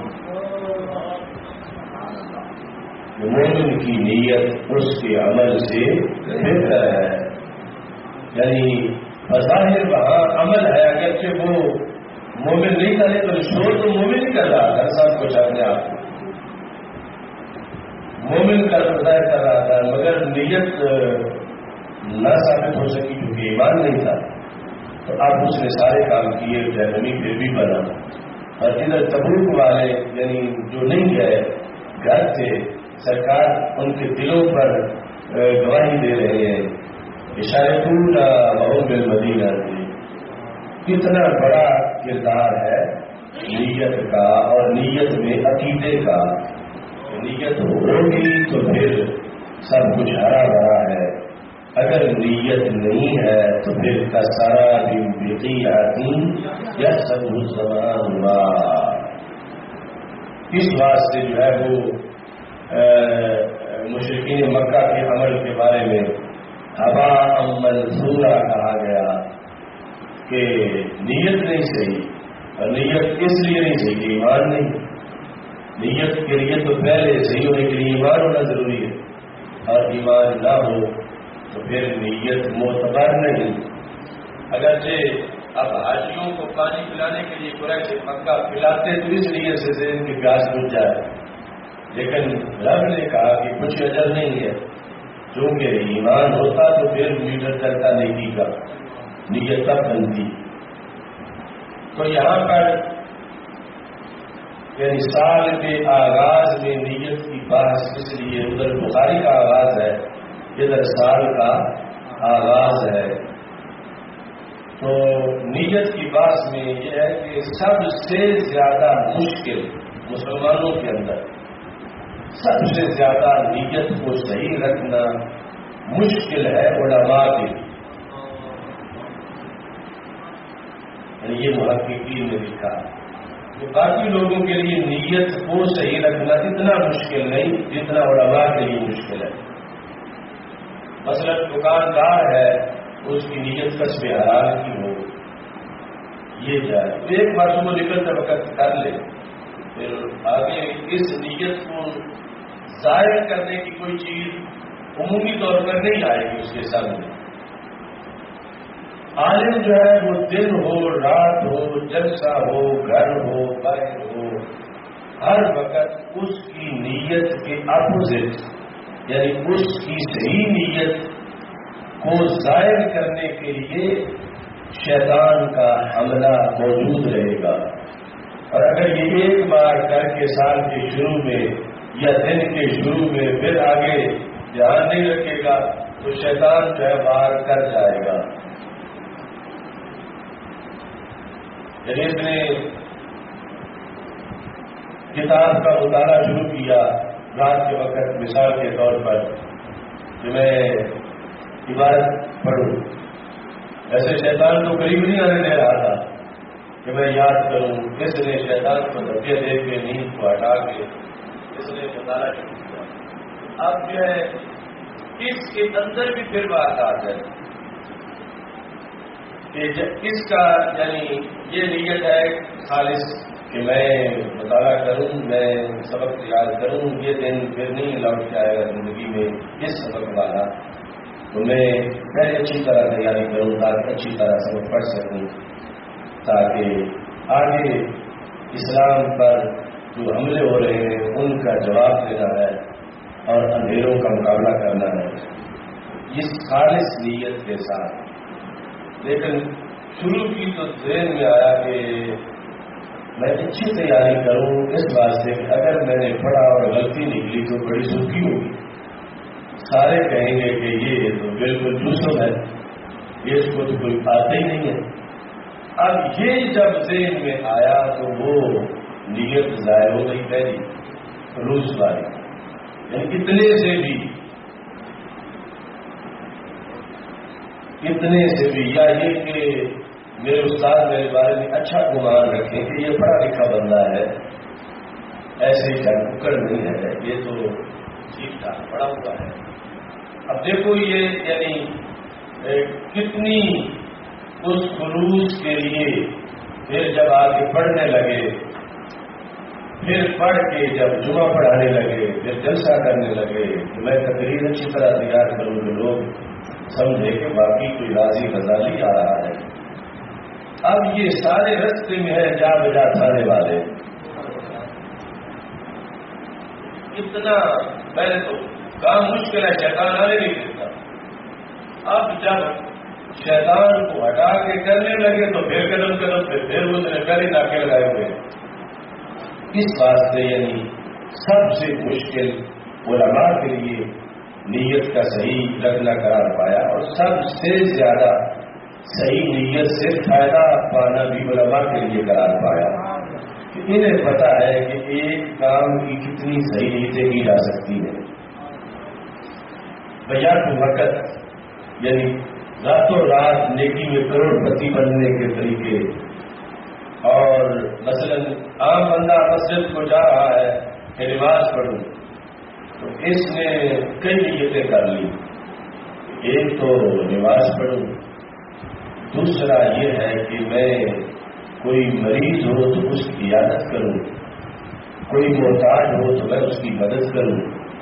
مومن کی نیت اس کے عمل سے بہتر ہے. یعنی بظاہر وہاں عمل ہے، اگرچہ وہ مومن نہیں تھا لیکن شور تو مومن ہی کر رہا تھا، سب کچھ اپنے آپ کو مومن کا ظاہر کر رہا تھا، مگر نیت نہ ثابت ہو سکی کیونکہ ایمان نہیں تھا. تو اب اس نے سارے کام کیے، جہنمی پھر بھی بنا. اور ادھر تبوک والے یعنی جو نہیں گئے، گھر تھے، سرکار ان کے دلوں پر گواہی دے رہے ہیں. اشارتون وهم بالمدینہ سے کتنا بڑا کردار ہے نیت کا، اور نیت میں عقیدے کا. نیت ہوگی تو پھر سب کچھ ہرا بھرا ہے، اگر نیت نہیں ہے تو پھر کا سارا بھی بیٹی آتی یا سب زمان ہوا. اس واسطے جو ہے وہ مشرکین مکہ کے عمل کے بارے میں ہباء منثورا کہا گیا کہ نیت نہیں صحیح. اور نیت اس لیے نہیں صحیح کہ ایمان نہیں. نیت کے لیے تو پہلے صحیح ہونے کے لیے ایمان ہونا ضروری ہے، اور ایمان نہ ہو تو پھر نیت معتبر نہیں. اگرچہ اب حاجیوں کو پانی پلانے کے لیے قریش مکہ پلاتے تو اس لیے سے ذہن کی پیاس بجھ جائے، لیکن رب نے کہا کہ کچھ اجر نہیں ہے. چونکہ ایمان ہوتا تو پھر میٹر چلتا نیکی کا، نیت تب بنتی. تو یہاں پر یعنی سال کے آغاز میں نیت کی بحث، اس لیے ادھر بخاری کا آغاز ہے، ادھر سال کا آغاز ہے. تو نیت کی بحث میں یہ ہے کہ سب سے زیادہ مشکل مسلمانوں کے اندر، سب سے زیادہ نیت کو صحیح رکھنا مشکل ہے علماء کے. یہ محققین نے لکھا کہ باقی لوگوں کے لیے نیت کو صحیح رکھنا اتنا مشکل نہیں جتنا علماء کے لیے مشکل ہے. مثلا دکاندار ہے اس کی نیت کسب حلال کی ہو، یہ جائے تو ایک بار صبح نکلتے وقت کر لے، پھر آگے اس نیت کو ظاہر کرنے کی کوئی چیز عمومی طور پر نہیں آئے گی اس کے سامنے۔ عالم جو ہے وہ دن ہو، رات ہو، جلسہ ہو، گھر ہو، باہر ہو، ہر وقت اس کی نیت کے اپوزٹ یعنی اس کی صحیح نیت کو ظاہر کرنے کے لیے شیطان کا حملہ موجود رہے گا۔ اور اگر یہ ایک بار کر کے سال کے شروع میں یا دن کے شروع میں پھر آگے دھیان نہیں رکھے گا تو شیطان جو ہے وار کر جائے گا۔ یعنی اس نے کتاب کا مطالعہ شروع کیا رات کے وقت، مثال کے طور پر کہ میں عبادت پڑھوں، ایسے شیطان کو قریب نہیں آنے دے رہا تھا کہ میں یاد کروں، اس نے شیطان کو دھکے دے کے نیند کو ہٹا کے اس نے مطالعہ شروع کیا۔ اب جو ہے اس کے اندر بھی پھر بات آ جائے کہ اس کا یعنی یہ نیت ہے خالص کہ میں مطالعہ کروں، میں سبق یاد کروں، یہ دن پھر نہیں لوٹ کے آئے گا زندگی میں اس سبق والا، تو میں اچھی طرح تیاری کروں تاکہ اچھی طرح سبق پڑھ سکوں، تاکہ آگے اسلام پر جو حملے ہو رہے ہیں ان کا جواب دینا ہے اور اندھیروں کا مقابلہ کرنا ہے اس خالص نیت کے ساتھ۔ لیکن شروع کی تو ذہن میں آیا کہ میں اچھی تیاری کروں، اس واسطے کہ اگر میں نے پڑھا اور غلطی نکلی تو بڑی سوکھی ہوگی، سارے کہیں گے کہ یہ تو بالکل جوسم ہے، یہ اس کو تو کوئی بات ہی نہیں ہے۔ اب یہ جب ذہن میں آیا تو وہ نیت ظاہر ہو گئی پہلی روز والی، یعنی اتنے سے بھی یا یہ کہ میرے استاد میرے بارے میں اچھا گمان رکھیں کہ یہ پڑھا لکھا بندہ ہے، ایسے ہی ٹکڑ نہیں ہے، یہ تو ٹھیک ٹھاک پڑھا ہوا ہے۔ اب دیکھو یہ یعنی کتنی اس خلوص کے لیے پھر جب آگے پڑھنے لگے، پھر پڑھ کے جب جمعہ پڑھانے لگے، پھر جلسہ کرنے لگے کہ میں تقریر اچھی طرح تیار کروں کہ لوگ سمجھے کہ باقی کوئی راضی غزالی آ رہا ہے۔ اب یہ سارے رستے میں ہے جا بجا تھانے والے، اتنا پہلے تو کام مشکل ہے، شیطان آنے نہیں دیتا، اب جب شیطان کو ہٹا کے کرنے لگے تو پھر قدم پھر اس نے پہلے ناکے لگائے ہوئے۔ اس واسطے یعنی سب سے مشکل علماء کے لیے نیت کا صحیح رکھنا قرار پایا، اور سب سے زیادہ صحیح نیت سے فائدہ پانا بھی علماء کے لیے قرار پایا کہ انہیں پتا ہے کہ ایک کام کی کتنی صحیح نیتیں کی جا سکتی ہیں۔ بیات وقت یعنی راتوں رات نیکی میں کروڑ پتی بننے کے طریقے، اور مثلا عام بندہ مسجد کو جا رہا ہے کہ نماز پڑھوں تو اس نے کئی نیتیں کر لی، ایک تو نماز پڑھوں، دوسرا یہ ہے کہ میں کوئی مریض ہو تو اس کی عیادت کروں، کوئی محتاج ہو تو میں اس کی مدد کروں،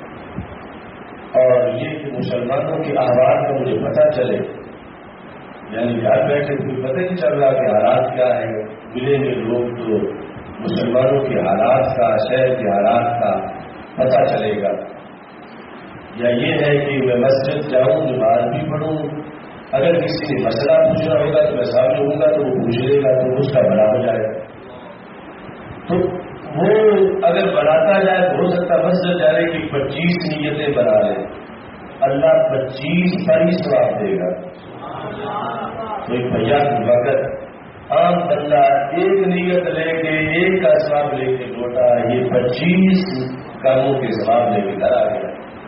اور یہ کہ مسلمانوں کے احوال کا مجھے پتہ چلے، یعنی گھر بیٹھے کوئی پتہ نہیں چل رہا کہ حالات کیا ہے، ملیں گے لوگ تو مسلمانوں کے حالات کا، شہر کے حالات کا پتہ چلے گا۔ یا یہ ہے کہ میں مسجد جاؤں، نماز بھی پڑھوں، اگر کسی نے مسئلہ پوچھنا ہوگا تو میں سامنے ہوں گا تو وہ پوچھ لے گا تو اس کا بنا ہو جائے، تو وہ اگر بناتا جائے تو ہو سکتا مسجد جانے کی 25 نیتیں بنا لے، اللہ 25 پر ہی ثواب دے گا۔ تو ایک بھیا کی وقت عام بندہ ایک نیت لے کے ایک کا ثواب لے کے لوٹا، یہ 25 کاموں کے ثواب لے کے گھر آ گیا۔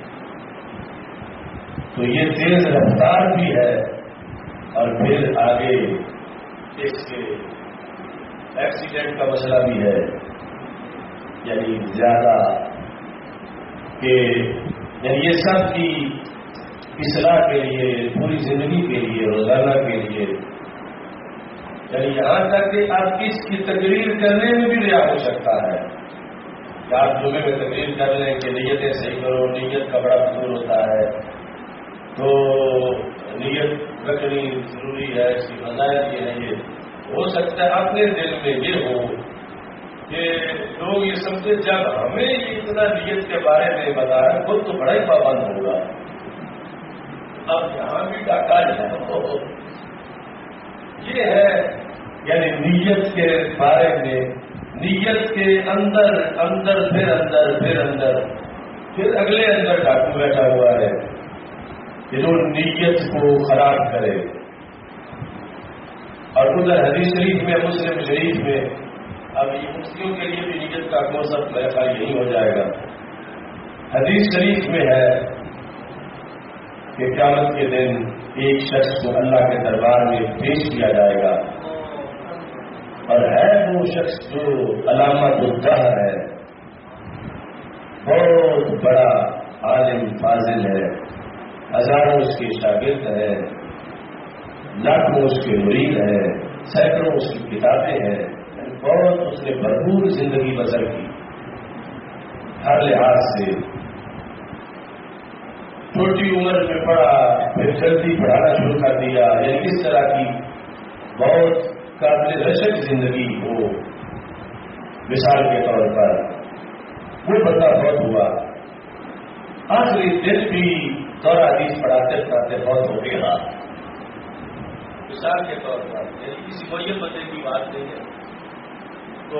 تو یہ تیز رفتار بھی ہے، اور پھر آگے اس کے ایکسیڈنٹ کا مسئلہ بھی ہے، یعنی زیادہ کہ یعنی یہ سب کی اصلاح کے لیے، پوری زندگی کے لیے، روزانہ کے لیے، یعنی یہاں تک کہ آپ اس کی تقریر کرنے میں بھی ریا ہو سکتا ہے کہ آپ جمعے میں تقریر کر لیں کہ نیتیں صحیح کرو، نیت کا بڑا فضول ہوتا ہے، تو نیت رکھنی ضروری ہے، اس کی فضائل یہ ہے۔ یہ ہو سکتا ہے اپنے دل میں یہ ہو کہ لوگ یہ سمجھے جب ہمیں یہ اتنا نیت کے بارے میں بتایا خود تو بڑا ہی پابند ہوگا، اب یہاں بھی ڈاکہ ہے۔ یہ ہے یعنی نیت کے بارے میں، نیت کے اندر اندر پھر اندر پھر اندر پھر اگلے اندر ڈاکو بیٹھا ہوا ہے کہ جو نیت کو خراب کرے۔ اور ادھر حدیث شریف میں، مسلم شریف میں، اب یہ مفتیوں کے لیے بھی نیت کا کانسیپٹ میرا خیال یہی ہو جائے گا۔ حدیث شریف میں ہے کہ قیامت کے دن ایک شخص کو اللہ کے دربار میں پیش کیا جائے گا، اور ہے وہ شخص جو علامت الدہر ہے، بہت بڑا عالم فاضل ہے، ہزاروں اس کے شاگرد ہیں، لاکھوں اس کے مرید ہیں، سینکڑوں اس کی کتابیں ہیں، بہت اس نے بھرپور زندگی بسر کی ہر لحاظ سے۔ چھوٹی عمر میں پڑھا، پھر جلدی پڑھانا شروع کر دیا، یعنی اس طرح کی بہت قابل رشک زندگی ہو۔ مثال کے طور پر وہ بندہ بہت ہوا، آخری دن بھی دورہ حدیث پڑھاتے پڑھاتے بہت ہو گیا۔ مثال کے طور پر یعنی کسی معین بندے کی بات نہیں ہے، تو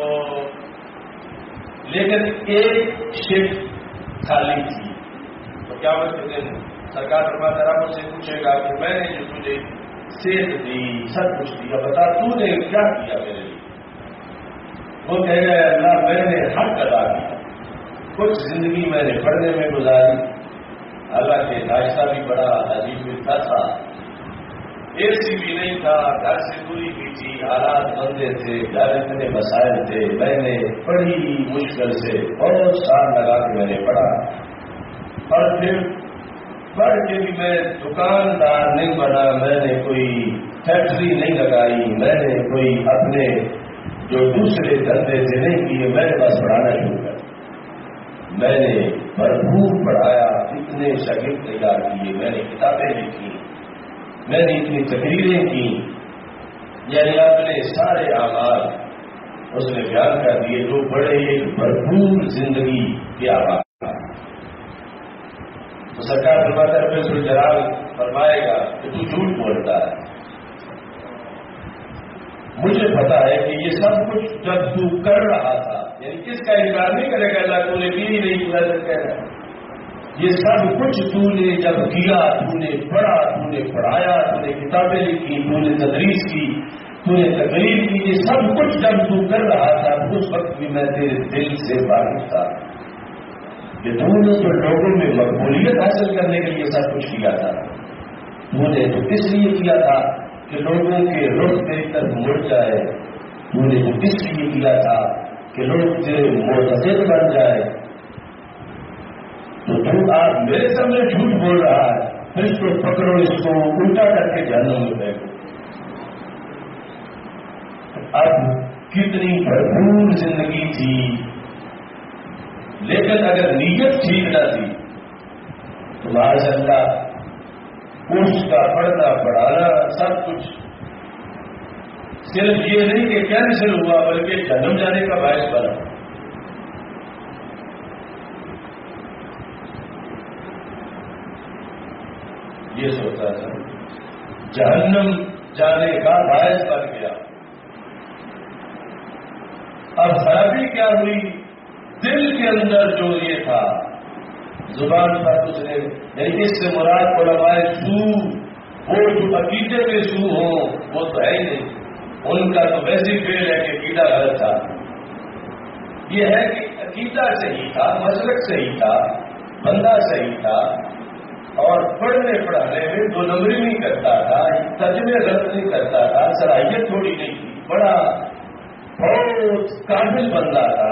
لیکن ایک شفٹ خالی تھی، تو کیا کے دن سرکار فرماتا ہے مجھ سے پوچھے گا کہ میں نے جو تجھے صحت دی، سب کچھ دیا، بتا تو نے کیا کیا میرے لیے؟ وہ کہے گا اللہ میں نے حق ادا کیا، کچھ زندگی میں نے پڑھنے میں گزاری، اللہ کے ناشتہ بھی بڑا عجیب ملتا تھا، اے سی بھی نہیں تھا، گھر سے دوری بھی تھی، حالات بندے تھے، گھر اتنے مسائل تھے، میں نے بڑی مشکل سے بہت سال لگا کے میں نے پڑھا، اور پھر پڑھ کے بھی میں دکاندار نہیں بنا، میں نے کوئی فیکٹری نہیں لگائی، میں نے کوئی اپنے جو دوسرے دھندے سے نہیں کیے، میں نے بس پڑھانا شروع کر دیا۔ میں نے بھرپور پڑھایا، اتنے شاگرد تیار کیے، میں نے کتابیں لکھی، میں نے اتنی تقریریں کی، یعنی اپنے سارے اعمال اس نے بیان کر دیے، جو بڑے ایک بھرپور زندگی کے اعمال۔ تو سرکار فرماتا ہے رب الجلال فرمائے گا کہ تو جھوٹ بولتا ہے، مجھے پتا ہے کہ یہ سب کچھ جب تو کر رہا تھا، یعنی کس کا انکار نہیں کرے گا اللہ، تو نے کی ہی نہیں کیا کہہ رہا، یہ سب کچھ تو نے جب کیا، تو نے پڑھا، تو نے پڑھایا، تو نے کتابیں لکھی، تو نے تدریس کی، تو نے تقریر کی، یہ سب کچھ جب تو کر رہا تھا اس وقت بھی میں تیرے دل سے واقف تھا کہ تو نے تو لوگوں میں مقبولیت حاصل کرنے کے لیے سب کچھ کیا تھا، تو نے تو اس لیے کیا تھا کہ لوگوں کے رخ تیری طرف مڑ جائے، تو نے تو اس لیے کیا تھا کہ لوگ تیرے معتقد بن جائے، تو تم آپ میرے سامنے جھوٹ بول رہا ہے، پھر اس کو پکڑو، اس کو الٹا کر کے جہنم میں پھینکو۔ اب کتنی بھرپور زندگی تھی، لیکن اگر نیت ٹھیک نہ تھی تو معاذ اللہ اس کا پڑھنا پڑھانا سب کچھ صرف یہ نہیں کہ کینسل ہوا بلکہ جنم جانے کا باعث بنا۔ یہ سوچا تھا جہنم جانے کا باعث بن گیا۔ اب خرابی کیا ہوئی؟ دل کے اندر جو یہ تھا، زبان پر اس نے، یعنی اس سے مراد علماء سو، وہ جو عقیدے میں سو ہوں وہ تو ہے ہی نہیں، ان کا تو ویسی فیل ہے کہ عقیدہ غلط تھا۔ یہ ہے کہ عقیدہ صحیح تھا، مسلک صحیح تھا، بندہ صحیح تھا، اور پڑھنے پڑھانے میں دو نمبری نہیں کرتا تھا، ترجمے غلط نہیں کرتا تھا، صلاحیت تھوڑی نہیں تھی، بڑا بہت قابل بندہ تھا،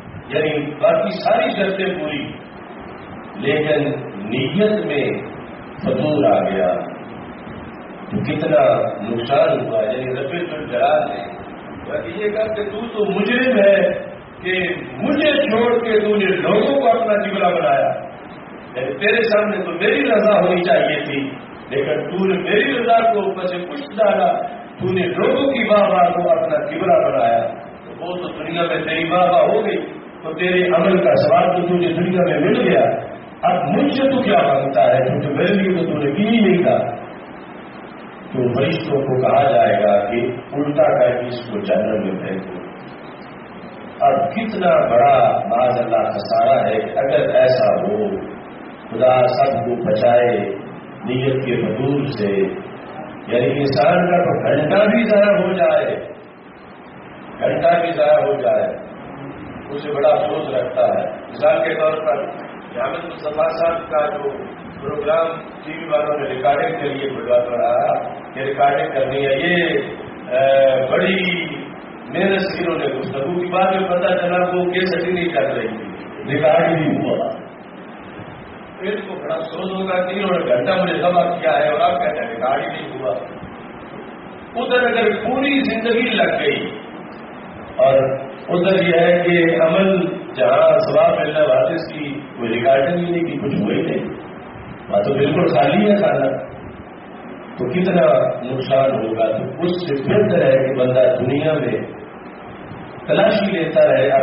یعنی باقی ساری شرطیں پوری، لیکن نیت میں فضول آ گیا تو کتنا نقصان ہوا. یعنی رب الجلال نے یہ کہا کہ تو مجرم ہے کہ مجھے چھوڑ کے تو نے لوگوں کو اپنا قبلہ بنایا. یعنی تیرے سامنے تو میری رضا ہونی چاہیے تھی، لیکن تو نے میری رضا کو اوپر سے کچھ ڈالا، تو نے لوگوں کی واہ کو اپنا قبلہ بنایا. تو وہ تو دنیا میں تیری واہ ہو گئی، تو تیرے عمل کا ثواب تو تجھے دنیا میں مل گیا. اب مجھ سے تو کیا مانگتا ہے کیونکہ میرے لیے تو نے کی ہی نہیں تھا. تو فرشتوں کو کہا جائے گا کہ الٹا کر کے اس کو جہنم میں پھینکو. اب کتنا بڑا معاذ اللہ خسارہ ہے کہ اگر ایسا ہو، خدا سب کو بچائے نیت کے فضول سے. یعنی انسان کا تو گھنٹہ بھی ضائع ہو جائے، گھنٹہ بھی ضائع ہو جائے، اسے بڑا افسوس رکھتا ہے. مثال کے طور پر جامع مصطفیٰ صاحب کا جو پروگرام ٹی وی والوں نے ریکارڈنگ کے لیے بلوا کر رہا کہ ریکارڈنگ کرنی ہے، یہ بڑی محنت سے انہوں نے گفتگو کی بات میں پتہ چلا وہ کیسٹ ہی نہیں کر رہی تھی، ریکارڈ ہی ہوا. پھر کو بڑا افسوس ہوگا کہ انہوں نے گھنٹہ مجھے جمع کیا ہے اور آپ کہتے ہیں ریکارڈ ہی نہیں ہوا. ادھر اگر پوری زندگی لگ گئی اور ادھر یہ ہے کہ عمل جہاں ثواب ملنے والا اس کی کوئی ریکارڈنگ ہی نہیں کی، کچھ ہوئی نہیں، بات تو بالکل خالی ہے کھانا، تو کتنا نقصان ہوگا. تو اس سے بہتر ہے کہ بندہ دنیا میں تلاشی لیتا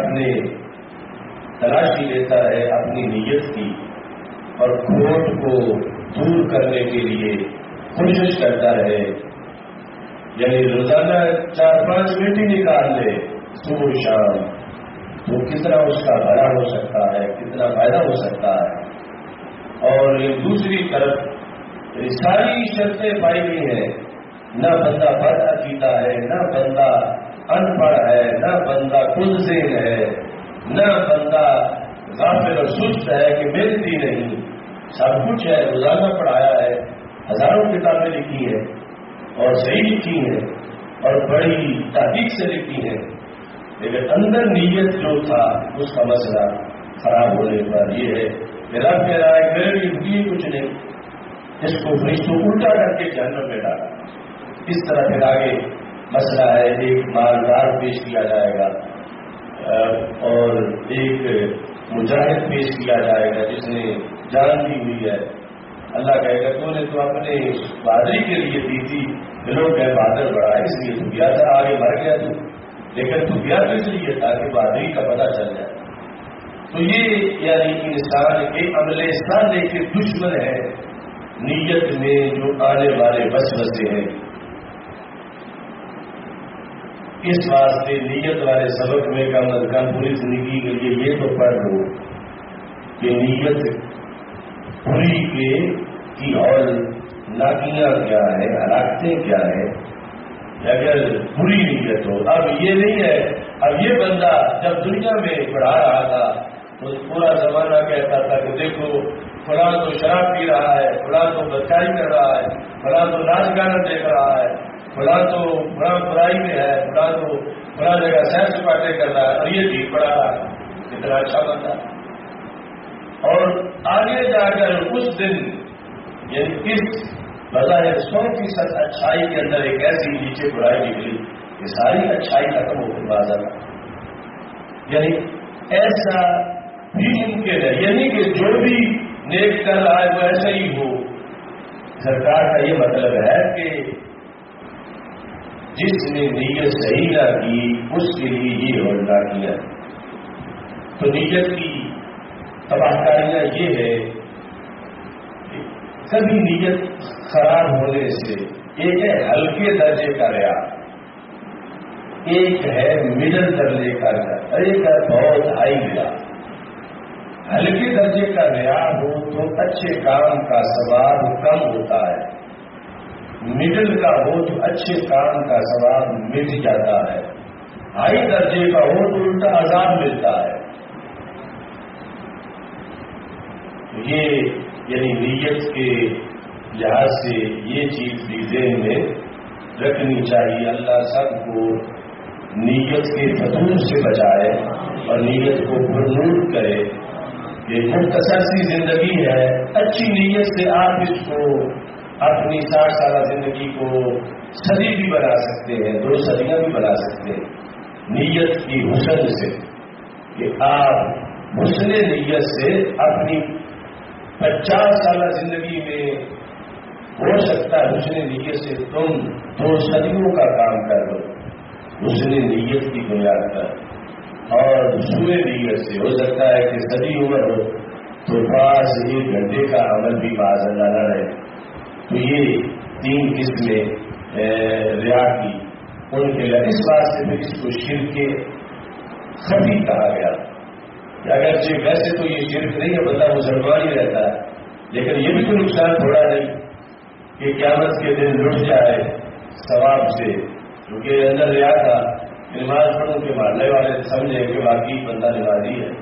رہے اپنی نیت کی اور کھوٹ کو دور کرنے کے لیے کوشش کرتا رہے. یعنی روزانہ 4-5 منٹ ہی نکال لے صبح شام، تو کتنا اس کا بھلا ہو سکتا ہے، کتنا فائدہ ہو سکتا ہے. اور دوسری طرف ساری شرطیں پائی گئی ہیں، نہ بندہ بد عقیدہ ہے، نہ بندہ ان پڑھ ہے، نہ بندہ کلذین ہے، نہ بندہ غافل اور سست ہے کہ محنتی نہیں، سب کچھ ہے. روزانہ پڑھایا ہے، ہزاروں کتابیں لکھی ہیں اور صحیح لکھی ہیں اور بڑی تحقیق سے لکھی ہیں، لیکن اندر نیت جو تھا اس کا مسئلہ خراب ہونے پر یہ ہے کہ رب کہہ رہا ہے میرے لیے ہوئی کچھ نہیں، اس کو فرشتوں الٹا کر کے جہنم میں ڈالا. اس طرح پھر آگے مسئلہ ہے، ایک مالدار پیش کیا جائے گا اور ایک مجاہد پیش کیا جائے گا جس نے جان دی ہوئی ہے. اللہ کہے گا تو نے تو اپنے بہادری کے لیے دی تھی، لوگ کہ بہادر بڑا ہے اس لیے تو گیا تھا، آگے مر گیا تو، لیکن تو گیا تو اس لیے تھا کہ بہادری کا پتہ چل جائے. تو یہ یعنی انسان کے عمل صالح کے دشمن ہے نیت میں جو آنے والے وسوسے ہیں. اس واسطے نیت والے سبق میں کم از کم پوری زندگی کے لیے یہ تو پڑھ لو کہ نیت پوری کی اور ناکیاں کیا ہے، ہلاکتیں کیا ہے. اگر بری نیت ہو، اب یہ نہیں ہے، اب یہ بندہ جب دنیا میں پڑھا رہا تھا تو پورا زمانہ کہتا تھا کہ دیکھو فلاں تو شراب پی رہا ہے، فلاں تو بدکاری کر رہا ہے، فلاں تو ناچ گانا دیکھ رہا ہے، فلاں تو فلاں برائی میں ہے، فلاں تو فلاں جگہ سیر سپاٹے کر رہا ہے، اور یہ بھی پڑھا رہا ہے، کتنا اچھا بندہ. اور آگے جا کر اس دن یعنی اس بظاہر 100% اچھائی کے اندر ایک ایسی نیچے برائی نکلی کہ ساری اچھائی ختم ہو گئی بازار. یعنی ایسا بھی ممکن ہے، یعنی کہ جو بھی نیک کر رہا ہے وہ ایسا ہی ہو. سرکار کا یہ مطلب ہے کہ جس نے نیت صحیح نہ کی اس کے لیے یہ ہونا کیا. تو نیت کی تباہ کاریاں یہ ہے کہ کبھی نیت خراب ہونے سے ایک ہے ہلکے درجے کا ریا، ایک ہے مڈل درجے کا ریا، ایک ہے بہت ہائی ریا. ہلکے درجے کا ریا ہو تو اچھے کام کا ثواب کم ہوتا ہے، مڈل کا ہو تو اچھے کام کا ثواب مٹ جاتا ہے، ہائی درجے کا ہو تو الٹا عذاب ملتا ہے. یہ یعنی نیت کے لحاظ سے یہ چیز بھی ذہن میں رکھنی چاہیے. اللہ سب کو نیت کے فضول سے بچائے اور نیت کو پرنور کرے کہ مختصر سی زندگی ہے، اچھی نیت سے آپ اس کو اپنی 60 سالہ زندگی کو صدی بھی بنا سکتے ہیں، 2 صدیاں بھی بنا سکتے ہیں نیت کی حسن سے، کہ آپ حسن نیت سے اپنی 50 سالہ زندگی میں ہو سکتا ہے حسن نیت سے تم 2 صدیوں کا کام کر لو حسن نیت کی بنیاد پر، اور سوئے نیت سے ہو سکتا ہے کہ صدی عمر ہو تو 1 گھنٹے کا عمل بھی معاذ اللہ نہ رہے۔ تو یہ 3 قسمیں ریا کی ان کے لیے اس بات سے پھر اس کو شرک خفی کہا گیا کہ اگرچہ ویسے تو یہ شرک نہیں ہے، بندہ مسلمان ہی رہتا ہے، لیکن یہ بھی کوئی نقصان تھوڑا نہیں کہ قیامت کے دن لٹ جائے ثواب سے، کیونکہ اندر ریا تھا، نماز پڑھوں کے ماننے والے سمجھے کہ واقعی بندہ نمازی ہے،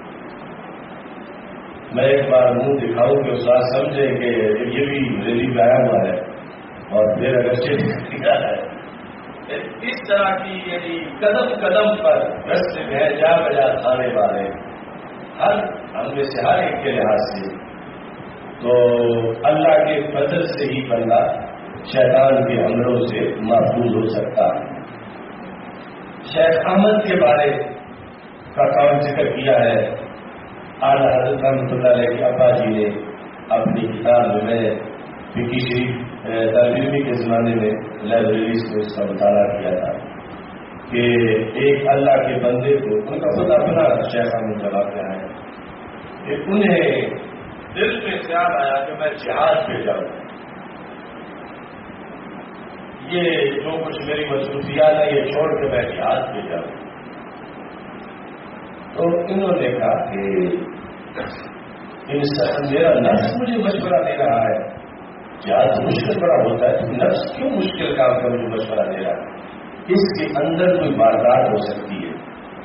میں ایک بار منہ دکھاؤں کہ اس بات سمجھے کہ یہ بھی ریلی میں آیا ہوا ہے، اور پھر اگر دکھا ہے اس طرح کی یعنی قدم قدم پر رستے میں جا بجا کھانے والے ہم میں سے ہر ایک کے لحاظ سے، تو اللہ کے فضل سے ہی بندہ شیطان کے حملوں سے محفوظ ہو سکتا ہے۔ شیخ احمد کے بارے کا قول ذکر کیا ہے، اعلیٰ حضرت رحمۃ اللہ علیہ کے ابا جی نے اپنی کتاب میں فقہ شریف تعلیمی کے زمانے میں لائبریریز کو اس کا مطالعہ کیا تھا کہ ایک اللہ کے بندے کو ان کا خود اپنا شیخ احمد جواب کیا ہے کہ انہیں دل میں خیال آیا کہ میں جہاد پہ جاؤں، یہ جو کچھ میری مصروفیات ہے یہ چھوڑ کے میں جہاد پہ جاؤں۔ تو انہوں نے کہا کہ میرا نفس مجھے مشورہ دے رہا ہے، جہاد مشکل بڑا ہوتا ہے، تو نفس کیوں مشکل کام کا مجھے مشورہ دے رہا ہے، اس کے اندر کوئی واردات ہو سکتی ہے۔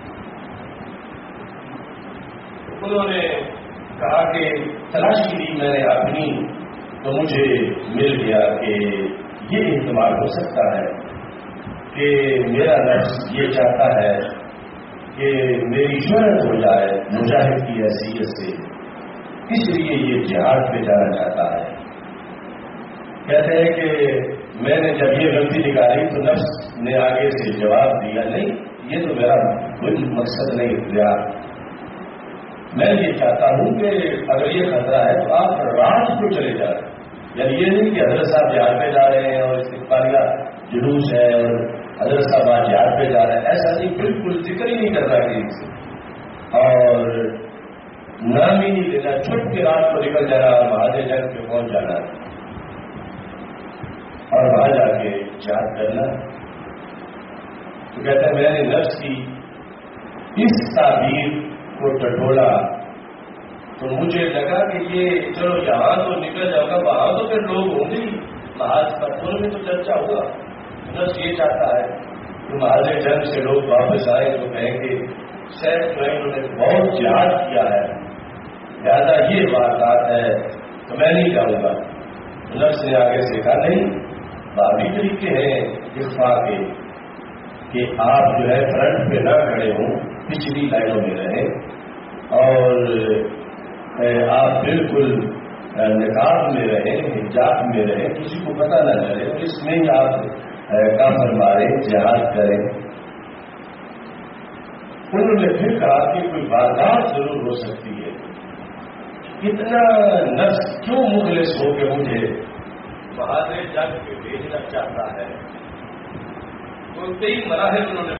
انہوں نے کہا کہ تلاشی کی میں نے اپنی، تو مجھے مل گیا کہ یہ احتمال ہو سکتا ہے کہ میرا نفس یہ چاہتا ہے کہ میری شہرت ہو جائے مجاہد کی حیثیت سے، اس لیے یہ جہاد پہ جانا چاہتا ہے۔ کہتے ہیں کہ میں نے جب یہ غلطی نکالی تو نفس نے آگے سے جواب دیا، نہیں یہ تو میرا کوئی مقصد نہیں رہا، میں یہ چاہتا ہوں کہ اگر یہ خطرہ ہے تو آپ رات کو چلے جائیں، یعنی یہ نہیں کہ حضرت صاحب جہاد پہ جا رہے ہیں اور استقبالیہ جلوس ہے اور حضرت صاحب آج جہاد پہ جا رہے ہیں، ایسا نہیں، بالکل ذکر ہی نہیں کرنا کسی سے، اور نام ہی نہیں لینا، چھپ کے رات کو نکل جانا اور مہاجر جنگ پہ پہنچ جانا اور وہاں جا کے جہاد کرنا۔ تو کہتا ہے میں نے نفس کی اس تعبیر کو ٹٹولا تو مجھے لگا کہ یہ چلو یہاں تو نکل جاؤں گا، وہاں تو پھر لوگ ہوں گے، محاذ پتھروں میں تو چرچا ہوگا، نفس یہ چاہتا ہے کہ محاذ جنگ سے لوگ واپس آئے تو کہیں کہ شاید جو ہے انہوں نے بہت جہاد کیا ہے، لہٰذا یہ واردات ہے تو میں نہیں جاؤں گا۔ نفس نے آگے سے کہا نہیں، بابی طریقے ہیں اخفاء کے کہ آپ جو ہے فرنٹ پہ نہ کھڑے ہوں، پچھلی لائنوں میں رہیں اور آپ بالکل نقاب میں رہیں، حجاب میں رہیں، کسی کو پتہ نہ چلے، اس میں ہی آپ کافر مارے جہاد کریں۔ انہوں نے پھر کہا کہ کوئی واردات ضرور ہو سکتی ہے، اتنا نفس کیوں مخلص ہو کے مجھے بہادر جنگ پہ بھیجنا چاہتا ہے۔ تو کئی مراحل انہوں نے